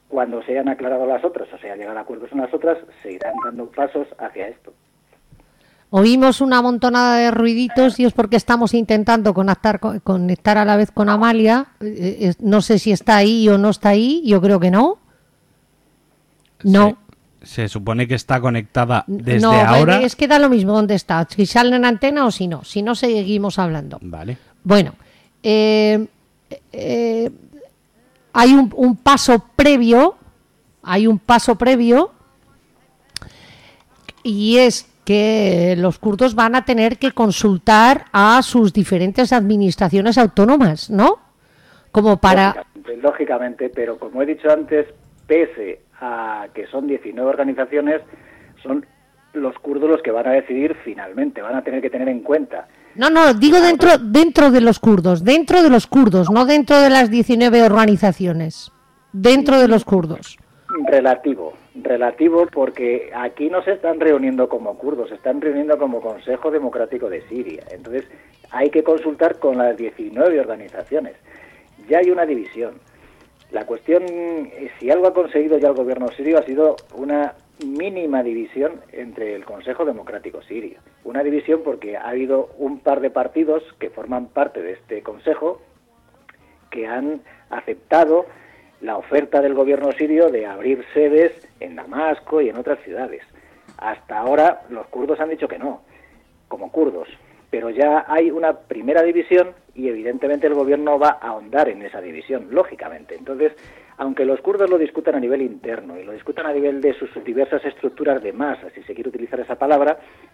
cuando se hayan aclarado las otras, o sea, llegar a acuerdos en las otras, se irán dando pasos hacia esto. Oímos una montonada de ruiditos y es porque estamos intentando conectar a la vez con Amalia. No sé si está ahí o no está ahí, yo creo que no. No. Se supone que está conectada desde no, ahora. Es que da lo mismo dónde está, si sale en antena o si no. Si no, seguimos hablando. Vale. Bueno, hay un paso previo, y es que los kurdos van a tener que consultar a sus diferentes administraciones autónomas, ¿no? Como para... Lógicamente, pero como he dicho antes, pese a que son 19 organizaciones, son los kurdos los que van a decidir finalmente, van a tener que tener en cuenta. No, digo dentro de los kurdos, no dentro de las 19 organizaciones, dentro de los kurdos. Relativo, porque aquí no se están reuniendo como kurdos, se están reuniendo como Consejo Democrático de Siria. Entonces hay que consultar con las 19 organizaciones. Ya hay una división. La cuestión, si algo ha conseguido ya el gobierno sirio, ha sido una mínima división entre el Consejo Democrático Sirio. Una división porque ha habido un par de partidos que forman parte de este consejo que han aceptado la oferta del gobierno sirio de abrir sedes en Damasco y en otras ciudades. Hasta ahora los kurdos han dicho que no, como kurdos, pero ya hay una primera división y evidentemente el gobierno va a ahondar en esa división, lógicamente. Entonces, aunque los kurdos lo discutan a nivel interno y lo discutan a nivel de sus diversas estructuras de masa, si se quiere utilizar esa palabra,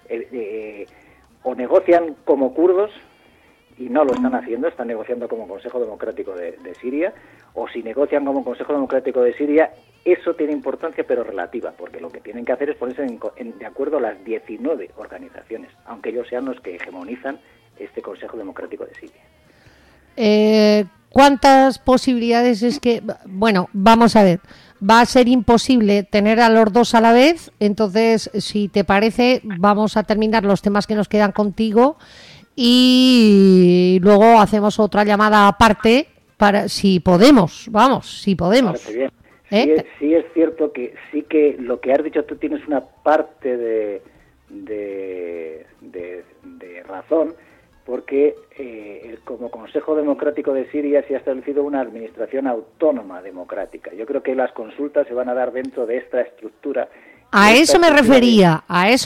o negocian como kurdos, y no lo están haciendo, están negociando como Consejo Democrático de Siria, o si negocian como Consejo Democrático de Siria, eso tiene importancia pero relativa, porque lo que tienen que hacer es ponerse de acuerdo las 19 organizaciones, aunque ellos sean los que hegemonizan este Consejo Democrático de Siria. ¿Cuántas posibilidades es que...? Bueno, vamos a ver, va a ser imposible tener a los dos a la vez, entonces, si te parece, vamos a terminar los temas que nos quedan contigo y luego hacemos otra llamada aparte para si podemos, si podemos. Bien. Sí es cierto que sí que lo que has dicho tú tienes una parte de razón, porque como Consejo Democrático de Siria se ha establecido una administración autónoma democrática. Yo creo que las consultas se van a dar dentro de esta estructura. A eso me refería.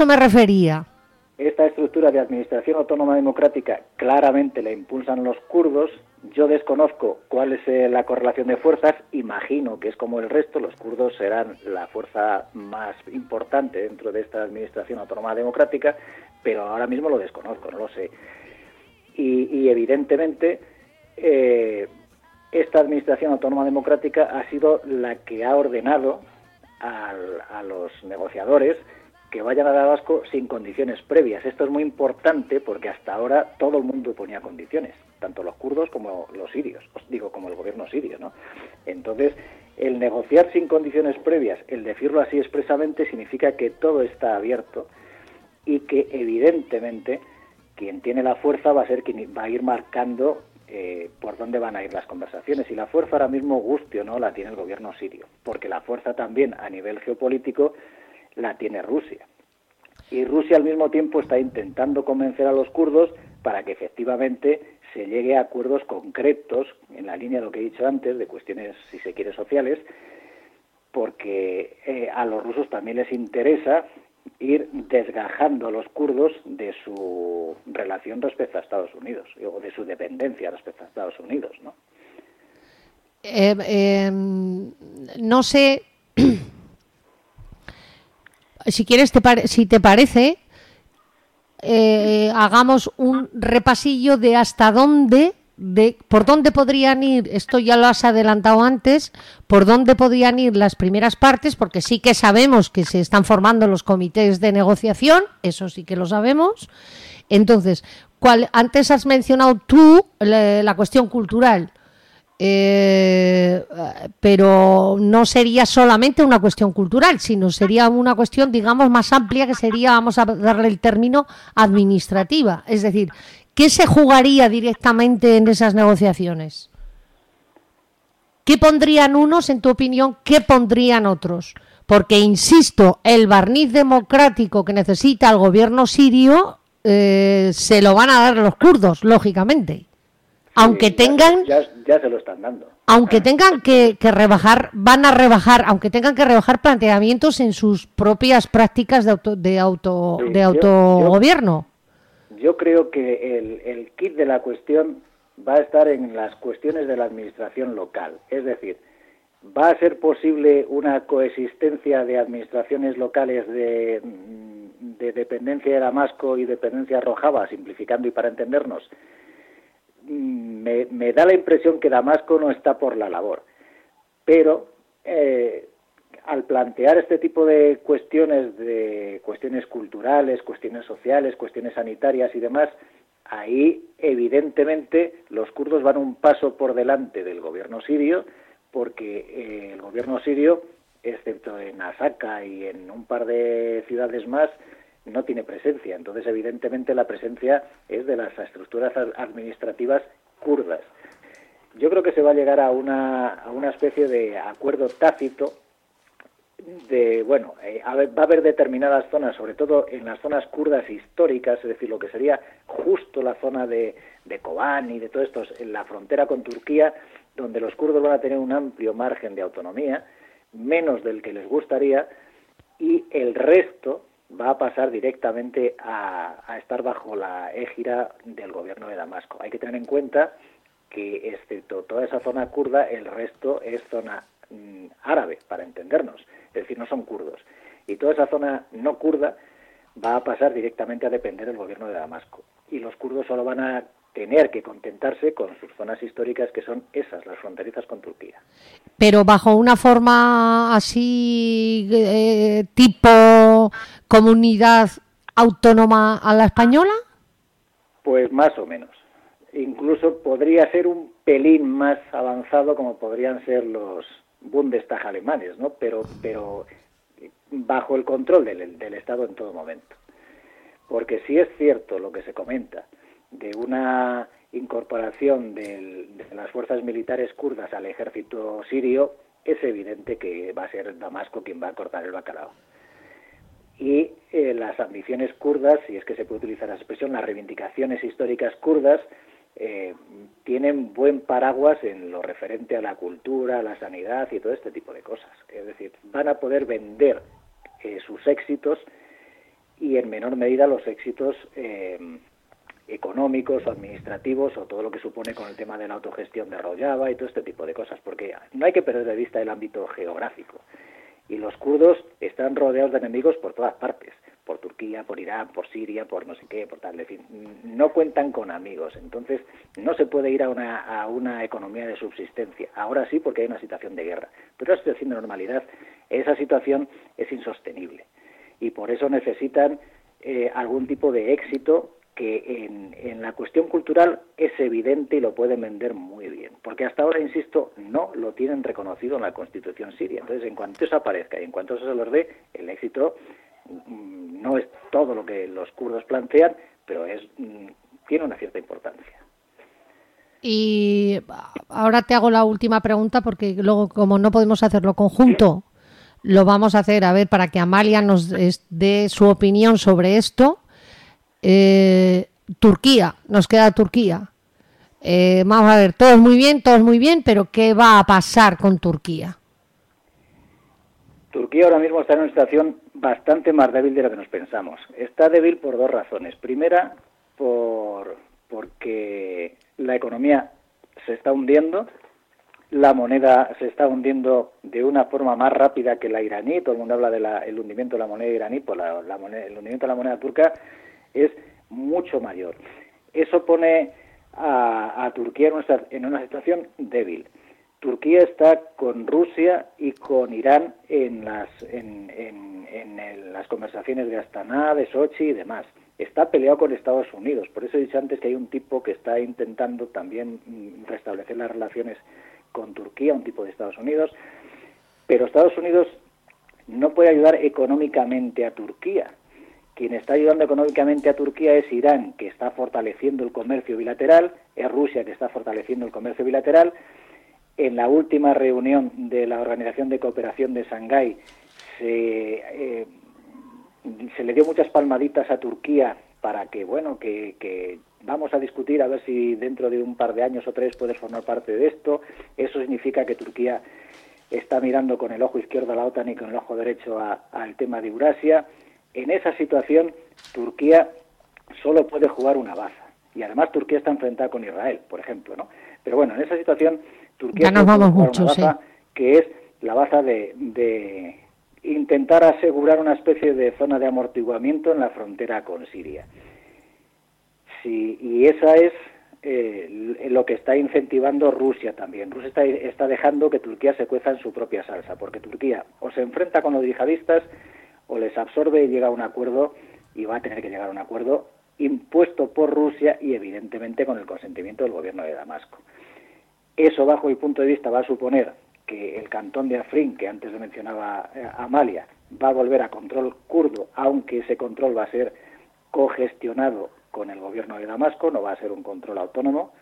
Esta estructura de administración autónoma democrática claramente la impulsan los kurdos. Yo desconozco cuál es la correlación de fuerzas, imagino que es como el resto, los kurdos serán la fuerza más importante dentro de esta administración autónoma democrática, pero ahora mismo lo desconozco, no lo sé. Y evidentemente esta administración autónoma democrática ha sido la que ha ordenado a los negociadores que vayan a Damasco sin condiciones previas. Esto es muy importante porque hasta ahora todo el mundo ponía condiciones, tanto los kurdos como los sirios, como el gobierno sirio, ¿no? Entonces, el negociar sin condiciones previas, el decirlo así expresamente, significa que todo está abierto y que evidentemente quien tiene la fuerza va a ser quien va a ir marcando por dónde van a ir las conversaciones. Y la fuerza ahora mismo, guste o no, la tiene el gobierno sirio, porque la fuerza también a nivel geopolítico la tiene Rusia. Y Rusia al mismo tiempo está intentando convencer a los kurdos para que efectivamente se llegue a acuerdos concretos, en la línea de lo que he dicho antes, de cuestiones, si se quiere, sociales, porque a los rusos también les interesa ir desgajando a los kurdos de su relación respecto a Estados Unidos, o de su dependencia respecto a Estados Unidos, ¿no? No sé... Si quieres, si te parece, hagamos un repasillo de hasta dónde, por dónde podrían ir, esto ya lo has adelantado antes, por dónde podrían ir las primeras partes, porque sí que sabemos que se están formando los comités de negociación, eso sí que lo sabemos. Entonces, antes has mencionado tú la cuestión cultural. Pero no sería solamente una cuestión cultural, sino sería una cuestión, digamos, más amplia, que sería, vamos a darle el término, administrativa. Es decir, ¿qué se jugaría directamente en esas negociaciones? ¿Qué pondrían unos, en tu opinión? ¿Qué pondrían otros? Porque, insisto, el barniz democrático que necesita el gobierno sirio se lo van a dar los kurdos, lógicamente. Aunque Sí, tengan... Ya se lo están dando. Aunque tengan que rebajar, van a rebajar, aunque tengan que rebajar planteamientos en sus propias prácticas de autogobierno. Yo creo que el kit de la cuestión va a estar en las cuestiones de la administración local. Es decir, ¿va a ser posible una coexistencia de administraciones locales de dependencia de Damasco y dependencia de Rojava, simplificando y para entendernos? Me da la impresión que Damasco no está por la labor, pero al plantear este tipo de cuestiones culturales, cuestiones sociales, cuestiones sanitarias y demás, ahí evidentemente los kurdos van un paso por delante del gobierno sirio, porque el gobierno sirio, excepto en Asaka y en un par de ciudades más, no tiene presencia. Entonces, evidentemente, la presencia es de las estructuras administrativas kurdas. Yo creo que se va a llegar a una especie de acuerdo tácito de, bueno, va a haber determinadas zonas, sobre todo en las zonas kurdas históricas, es decir, lo que sería justo la zona de Kobani y de todo esto, en la frontera con Turquía, donde los kurdos van a tener un amplio margen de autonomía, menos del que les gustaría, y el resto va a pasar directamente a estar bajo la égida del gobierno de Damasco. Hay que tener en cuenta que, excepto toda esa zona kurda, el resto es zona árabe, para entendernos, es decir, no son kurdos. Y toda esa zona no kurda va a pasar directamente a depender del gobierno de Damasco. Y los kurdos solo van a tener que contentarse con sus zonas históricas, que son esas, las fronterizas con Turquía. Pero bajo una forma así, tipo comunidad autónoma a la española. Pues más o menos. Incluso podría ser un pelín más avanzado, como podrían ser los Bundestag alemanes, ¿no? Pero bajo el control del Estado en todo momento. Porque si es cierto lo que se comenta de una incorporación de las fuerzas militares kurdas al ejército sirio, es evidente que va a ser Damasco quien va a cortar el bacalao. Y las ambiciones kurdas, si es que se puede utilizar la expresión, las reivindicaciones históricas kurdas, tienen buen paraguas en lo referente a la cultura, a la sanidad y todo este tipo de cosas. Es decir, van a poder vender sus éxitos y en menor medida los éxitos económicos o administrativos o todo lo que supone con el tema de la autogestión de Rojava y todo este tipo de cosas, porque no hay que perder de vista el ámbito geográfico. Y los kurdos están rodeados de enemigos por todas partes, por Turquía, por Irán, por Siria, por no sé qué, por tal, en fin, no cuentan con amigos. Entonces no se puede ir a una economía de subsistencia. Ahora sí, porque hay una situación de guerra, pero una situación de normalidad, esa situación es insostenible. Y por eso necesitan algún tipo de éxito que en la cuestión cultural es evidente y lo pueden vender muy bien. Porque hasta ahora, insisto, no lo tienen reconocido en la Constitución siria. Entonces, en cuanto eso aparezca y en cuanto eso se los dé, el éxito no es todo lo que los kurdos plantean, pero tiene una cierta importancia. Y ahora te hago la última pregunta, porque luego, como no podemos hacerlo conjunto, lo vamos a hacer, a ver, para que Amalia nos dé su opinión sobre esto. Turquía, nos queda Turquía. Vamos a ver, todo es muy bien, pero ¿qué va a pasar con Turquía? Turquía ahora mismo está en una situación bastante más débil de lo que nos pensamos. Está débil por dos razones. Primera, porque la economía se está hundiendo, la moneda se está hundiendo de una forma más rápida que la iraní. Todo el mundo habla del hundimiento de la moneda iraní, pues el hundimiento de la moneda turca es mucho mayor. Eso pone a Turquía en una situación débil. Turquía está con Rusia y con Irán en las conversaciones de Astana, de Sochi y demás. Está peleado con Estados Unidos. Por eso he dicho antes que hay un tipo que está intentando también restablecer las relaciones con Turquía, un tipo de Estados Unidos. Pero Estados Unidos no puede ayudar económicamente a Turquía. Quien está ayudando económicamente a Turquía es Irán, que está fortaleciendo el comercio bilateral, es Rusia, que está fortaleciendo el comercio bilateral, en la última reunión de la Organización de Cooperación de Shanghái se le dio muchas palmaditas a Turquía para que, bueno, que vamos a discutir a ver si dentro de un par de años o 3 puedes formar parte de esto. Eso significa que Turquía está mirando con el ojo izquierdo a la OTAN y con el ojo derecho al tema de Eurasia. En esa situación, Turquía solo puede jugar una baza. Y además Turquía está enfrentada con Israel, por ejemplo, ¿no? Pero bueno, en esa situación, Turquía ya nos vamos puede jugar mucho, una baza, sí, que es la baza de intentar asegurar una especie de zona de amortiguamiento en la frontera con Siria. Sí, y esa es lo que está incentivando Rusia también. Rusia está dejando que Turquía se cueza en su propia salsa, porque Turquía o se enfrenta con los yihadistas o les absorbe y llega a un acuerdo, y va a tener que llegar a un acuerdo impuesto por Rusia y evidentemente con el consentimiento del gobierno de Damasco. Eso, bajo mi punto de vista, va a suponer que el cantón de Afrin, que antes le mencionaba Amalia, va a volver a control kurdo, aunque ese control va a ser cogestionado con el gobierno de Damasco, no va a ser un control autónomo.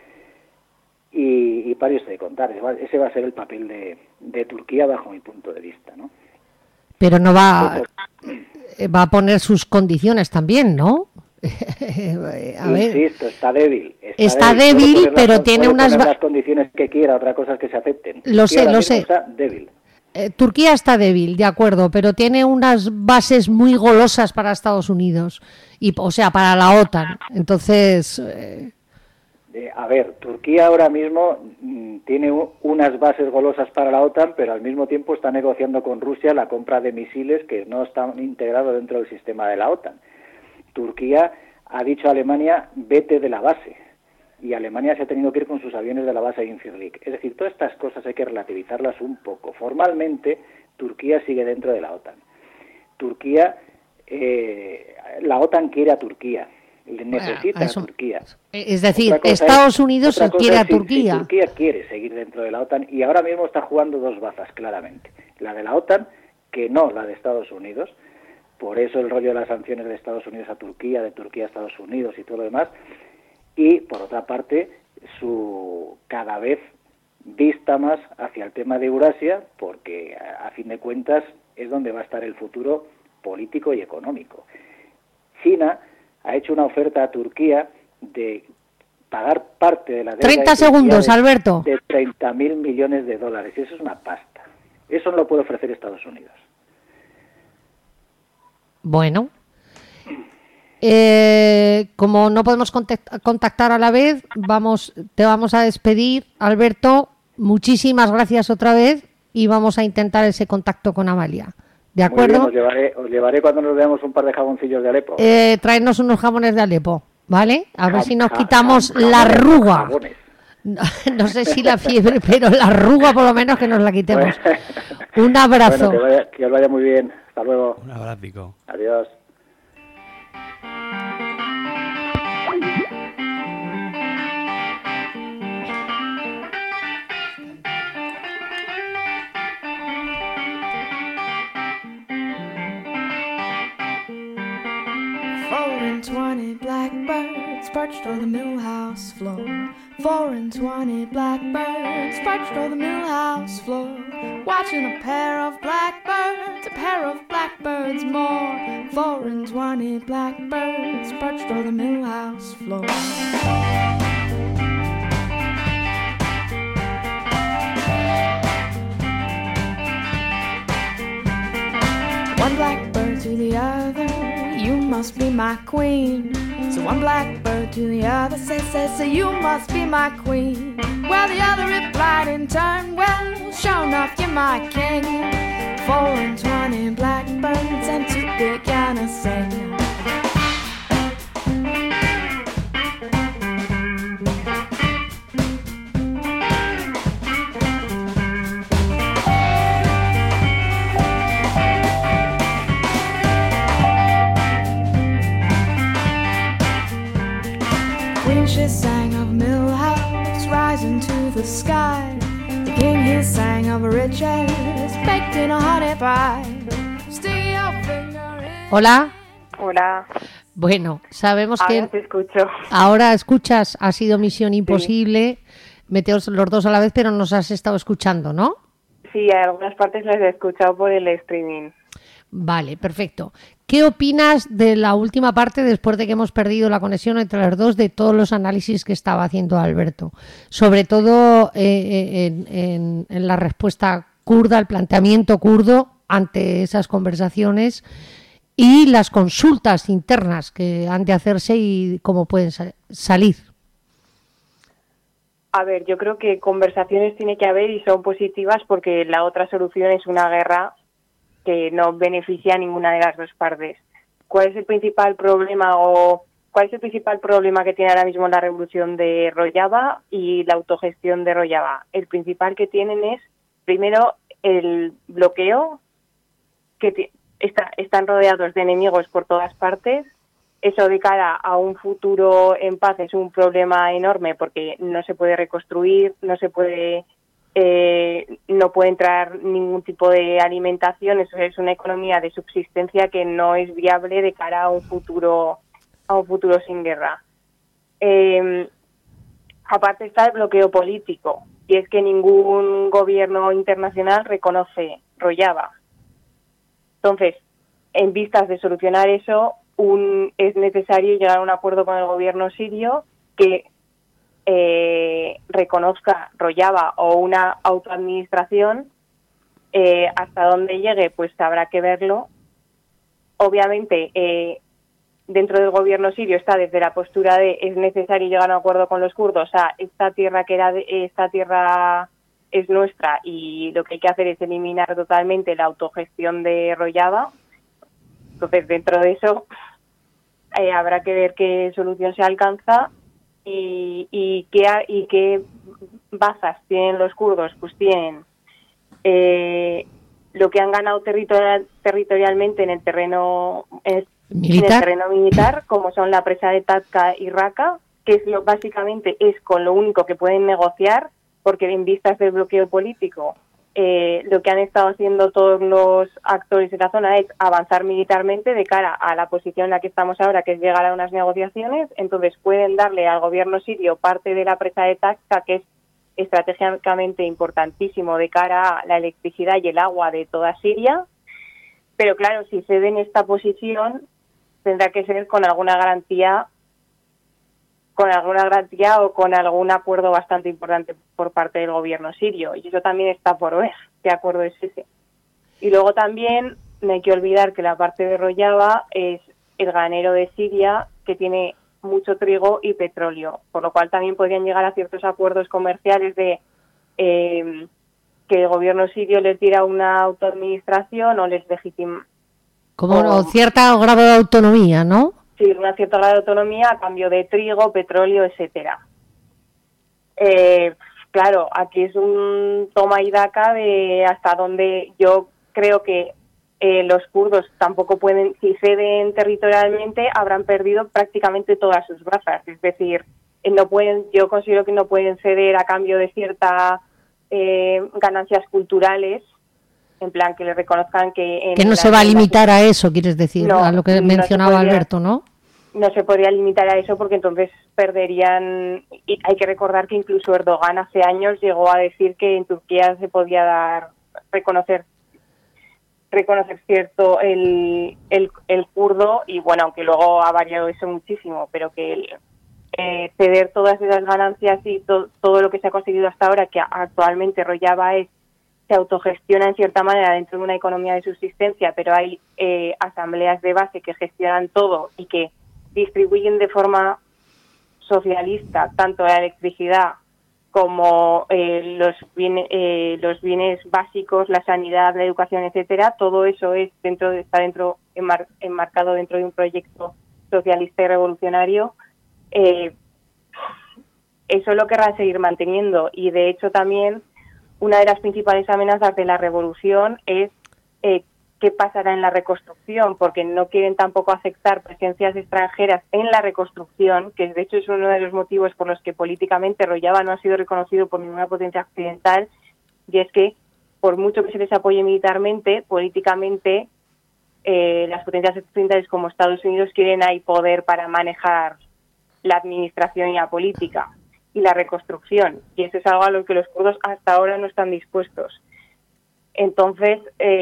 Y para usted de contar, ese va a ser el papel de Turquía bajo mi punto de vista, ¿no? Pero no va a poner sus condiciones también, ¿no? A ver. Insisto, está débil. Está débil, pero tiene unas las condiciones que quiera, otra cosa es que se acepten. Lo sé. Está débil. Turquía está débil, de acuerdo, pero tiene unas bases muy golosas para Estados Unidos, o sea, para la OTAN. Entonces... A ver, Turquía ahora mismo tiene unas bases golosas para la OTAN, pero al mismo tiempo está negociando con Rusia la compra de misiles que no están integrados dentro del sistema de la OTAN. Turquía ha dicho a Alemania, vete de la base, y Alemania se ha tenido que ir con sus aviones de la base de Incirlik. Es decir, todas estas cosas hay que relativizarlas un poco. Formalmente, Turquía sigue dentro de la OTAN. Turquía, la OTAN quiere a Turquía, necesita a Turquía. Es decir, Estados Unidos quiere a Turquía. Turquía quiere seguir dentro de la OTAN y ahora mismo está jugando dos bazas, claramente. La de la OTAN, que no la de Estados Unidos. Por eso el rollo de las sanciones de Estados Unidos a Turquía, de Turquía a Estados Unidos y todo lo demás. Y, por otra parte, su cada vez vista más hacia el tema de Eurasia, porque, a fin de cuentas, es donde va a estar el futuro político y económico. China ha hecho una oferta a Turquía de pagar parte de la deuda 30 segundos, Alberto. De 30.000 millones de dólares. Eso es una pasta. Eso no lo puede ofrecer Estados Unidos. Bueno, como no podemos contactar a la vez, te vamos a despedir, Alberto. Muchísimas gracias otra vez y vamos a intentar ese contacto con Amalia. ¿De acuerdo? Muy bien, os llevaré cuando nos veamos un par de jaboncillos de Alepo. Traernos unos jabones de Alepo, ¿vale? A ver si nos quitamos la arruga. No sé si la fiebre, pero la arruga por lo menos que nos la quitemos. Un abrazo. Bueno, que os vaya muy bien. Hasta luego. Un abrazo. Adiós. Blackbirds perched on the millhouse floor. 420 blackbirds perched on the millhouse floor. Watching a pair of blackbirds more. 420 blackbirds perched on the millhouse floor. One blackbird to the other, you must be my queen. So one blackbird to the other says, so you must be my queen. Well, the other replied in turn, well, sure enough, you're my king. 420 blackbirds and two began to sing. She sang of millhouse rising to the sky. The king he sang of riches baked in a honey pie. Hola. Hola. Bueno, sabemos ahora que te escucho. Ahora escuchas, ha sido misión imposible. Sí. Meteos los dos a la vez, pero nos has estado escuchando, ¿no? Sí, algunas partes las he escuchado por el streaming. Vale, perfecto. ¿Qué opinas de la última parte, después de que hemos perdido la conexión entre los dos, de todos los análisis que estaba haciendo Alberto? Sobre todo en la respuesta kurda, el planteamiento kurdo ante esas conversaciones y las consultas internas que han de hacerse y cómo pueden salir. A ver, yo creo que conversaciones tiene que haber y son positivas porque la otra solución es una guerra que no beneficia a ninguna de las dos partes. ¿Cuál es el principal problema que tiene ahora mismo la revolución de Rojava y la autogestión de Rojava? El principal que tienen es, primero, el bloqueo, que están rodeados de enemigos por todas partes. Eso de cara a un futuro en paz es un problema enorme porque no se puede reconstruir, no puede entrar ningún tipo de alimentación. Eso es una economía de subsistencia que no es viable de cara a un futuro sin guerra. Aparte está el bloqueo político, y es que ningún gobierno internacional reconoce Rojava. Entonces, en vistas de solucionar eso, es necesario llegar a un acuerdo con el gobierno sirio que reconozca Rojava o una autoadministración. Hasta dónde llegue, pues habrá que verlo. Obviamente, dentro del gobierno sirio está desde la postura de es necesario llegar a un acuerdo con los kurdos. O sea, esta tierra es nuestra y lo que hay que hacer es eliminar totalmente la autogestión de Rojava. Entonces, dentro de eso, habrá que ver qué solución se alcanza y qué bazas tienen los kurdos. Pues tienen lo que han ganado territorialmente en el terreno militar, como son la presa de Tatka y Raqqa, que básicamente es con lo único que pueden negociar, porque en vistas del bloqueo político, lo que han estado haciendo todos los actores de la zona es avanzar militarmente de cara a la posición en la que estamos ahora, que es llegar a unas negociaciones. Entonces pueden darle al gobierno sirio parte de la presa de Tatka, que es estratégicamente importantísimo de cara a la electricidad y el agua de toda Siria. Pero claro, si ceden esta posición, tendrá que ser con alguna garantía o con algún acuerdo bastante importante por parte del gobierno sirio, y eso también está por ver qué acuerdo es ese. Y luego también no hay que olvidar que la parte de Rojava es el granero de Siria, que tiene mucho trigo y petróleo, por lo cual también podrían llegar a ciertos acuerdos comerciales de que el gobierno sirio les diera una autoadministración o les legitima. Como cierta grado de autonomía, ¿no? Sí, una cierta grado de autonomía a cambio de trigo, petróleo, etcétera. Claro, aquí es un toma y daca de hasta donde yo creo que los kurdos tampoco pueden, si ceden territorialmente, habrán perdido prácticamente todas sus bazas. Es decir, yo considero que no pueden ceder a cambio de ciertas ganancias culturales, en plan que le reconozcan que no se va a limitar a eso, quieres decir, no, a lo que mencionaba Alberto, ¿no? No se podría limitar a eso porque entonces perderían. Y hay que recordar que incluso Erdogan hace años llegó a decir que en Turquía se podía reconocer cierto el kurdo, y bueno, aunque luego ha variado eso muchísimo, pero que ceder todas esas ganancias y todo lo que se ha conseguido hasta ahora, que actualmente Rojava se autogestiona en cierta manera dentro de una economía de subsistencia, pero hay asambleas de base que gestionan todo y que distribuyen de forma socialista tanto la electricidad como los bienes básicos, la sanidad, la educación, etcétera. Todo eso está enmarcado dentro de un proyecto socialista y revolucionario. Eso lo querrán seguir manteniendo, y de hecho también una de las principales amenazas de la revolución es qué pasará en la reconstrucción, porque no quieren tampoco aceptar presencias extranjeras en la reconstrucción, que de hecho es uno de los motivos por los que políticamente Rojava no ha sido reconocido por ninguna potencia occidental, y es que por mucho que se les apoye militarmente, políticamente las potencias occidentales como Estados Unidos quieren ahí poder para manejar la administración y la política. y la reconstrucción, y eso es algo a lo que los kurdos hasta ahora no están dispuestos. Entonces,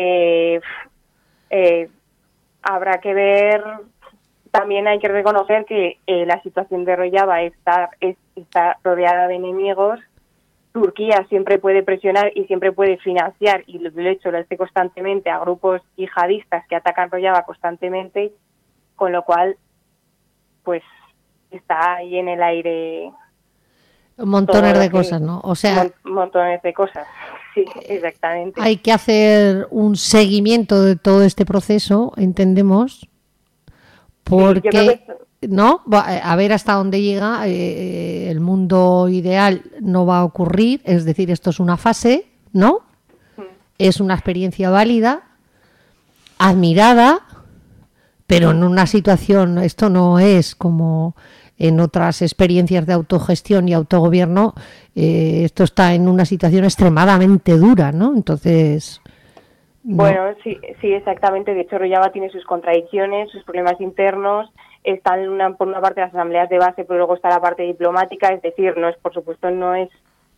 habrá que ver, también hay que reconocer que la situación de Rojava está rodeada de enemigos. Turquía siempre puede presionar y siempre puede financiar, y de hecho lo hace constantemente, a grupos yihadistas que atacan Rojava constantemente, con lo cual, pues, está ahí en el aire... Montones de cosas, ¿no? O sea... Montones de cosas, sí, exactamente. Hay que hacer un seguimiento de todo este proceso, entendemos, porque... ¿no? A ver hasta dónde llega. El mundo ideal no va a ocurrir, es decir, esto es una fase, ¿no? Es una experiencia válida, admirada, pero en una situación, esto no es como en otras experiencias de autogestión y autogobierno, esto está en una situación extremadamente dura, ¿no? Entonces... Bueno, sí, exactamente. De hecho, Rojava tiene sus contradicciones, sus problemas internos. Están por una parte las asambleas de base, pero luego está la parte diplomática, es decir, no es, por supuesto, no es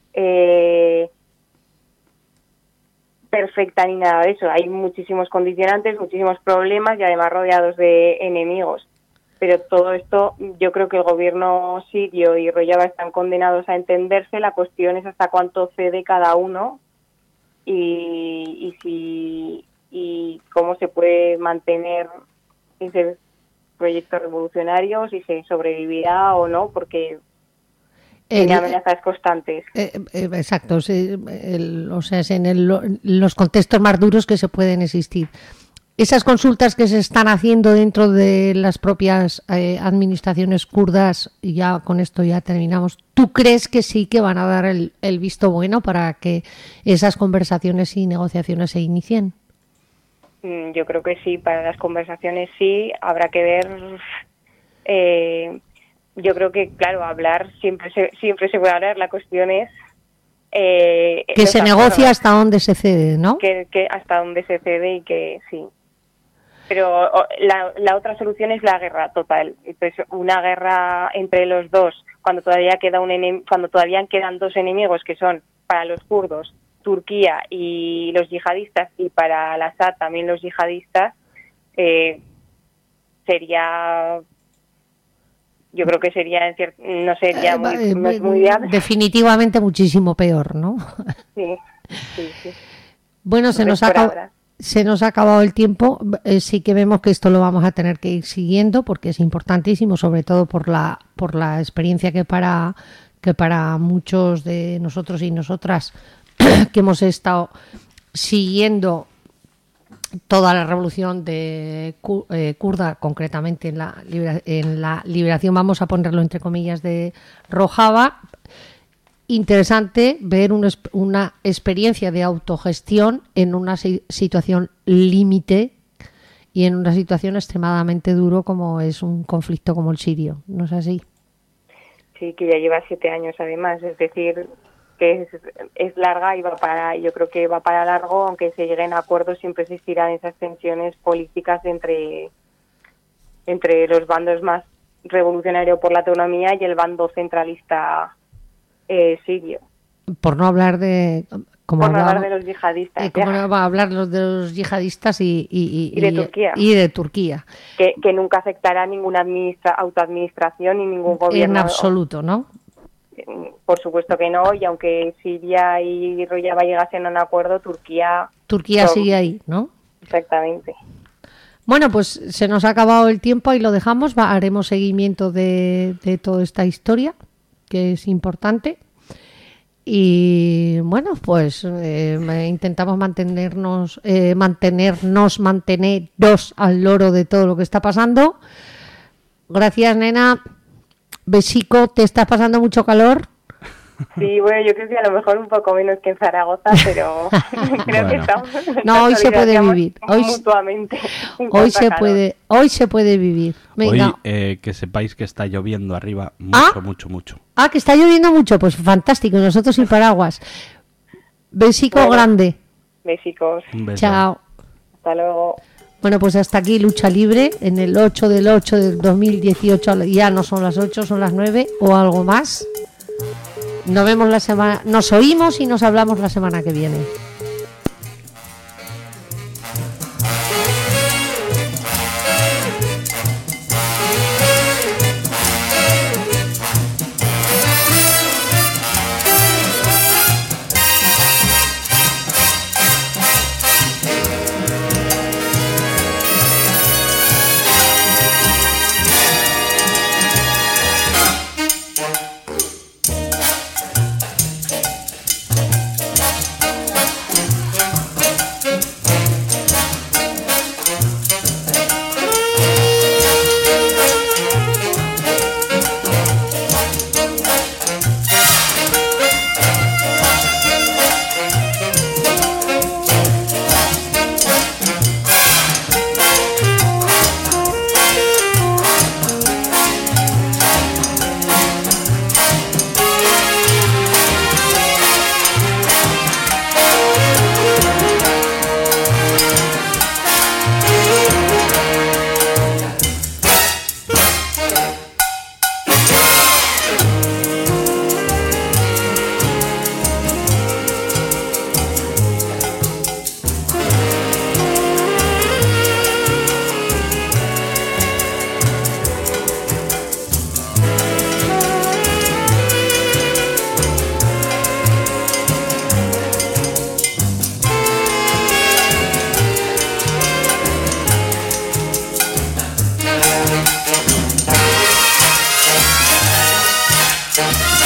perfecta ni nada de eso. Hay muchísimos condicionantes, muchísimos problemas y además rodeados de enemigos. Pero todo esto, yo creo que el gobierno sirio y Rojava están condenados a entenderse. La cuestión es hasta cuánto cede cada uno y cómo se puede mantener ese proyecto revolucionario, si se sobrevivirá o no, porque tiene amenazas constantes. Exacto, o sea, es en los contextos más duros que se pueden existir. Esas consultas que se están haciendo dentro de las propias administraciones kurdas, y ya con esto ya terminamos, ¿tú crees que sí que van a dar el visto bueno para que esas conversaciones y negociaciones se inicien? Yo creo que sí, para las conversaciones sí, habrá que ver. Yo creo que, claro, hablar siempre se puede hablar, la cuestión es... que se negocia hasta dónde se cede, ¿no? Que hasta dónde se cede y que sí. Pero la otra solución es la guerra total. Entonces, una guerra entre los dos, cuando todavía quedan dos enemigos que son, para los kurdos, Turquía y los yihadistas, y para al-Assad también los yihadistas, sería, yo creo que sería, no sería muy viable. Definitivamente muchísimo peor, ¿no? Sí. Bueno, se nos ha acabado el tiempo. Sí que vemos que esto lo vamos a tener que ir siguiendo porque es importantísimo, sobre todo por la experiencia que para muchos de nosotros y nosotras que hemos estado siguiendo toda la revolución de kurda, concretamente en la liberación, vamos a ponerlo entre comillas, de Rojava. Interesante ver una experiencia de autogestión en una situación límite y en una situación extremadamente duro como es un conflicto como el sirio, ¿no es así? Sí, que ya lleva 7 años además, es decir, que es larga y yo creo que va para largo, aunque se lleguen a acuerdos siempre existirán esas tensiones políticas entre los bandos más revolucionarios por la autonomía y el bando centralista sirio. Por no hablar de... hablar de los yihadistas. ¿Cómo no va a hablar de los yihadistas y de Turquía? Y de Turquía. Que nunca aceptará ninguna autoadministración ni ningún gobierno. En absoluto, ¿no? Por supuesto que no, y aunque Siria y Rojava llegasen a un acuerdo, Turquía sigue ahí, ¿no? Exactamente. Bueno, pues se nos ha acabado el tiempo y lo dejamos. Haremos seguimiento de toda esta historia, que es importante. Y bueno, pues intentamos manteneros al loro de todo lo que está pasando. Gracias, nena. Besico, ¿te estás pasando mucho calor? Sí, bueno, yo creo que a lo mejor un poco menos que en Zaragoza, pero creo que estamos... No, hoy se puede vivir. Mutuamente. Hoy se puede vivir. Venga. Hoy que sepáis que está lloviendo arriba mucho. Ah, que está lloviendo mucho, pues fantástico, nosotros sin paraguas. Besico grande. Besicos. Chao. Hasta luego. Bueno, pues hasta aquí Lucha Libre, en el 8 del 8 del 2018, ya no son las 8, son las 9 o algo más. Nos oímos y nos hablamos la semana que viene. Bye.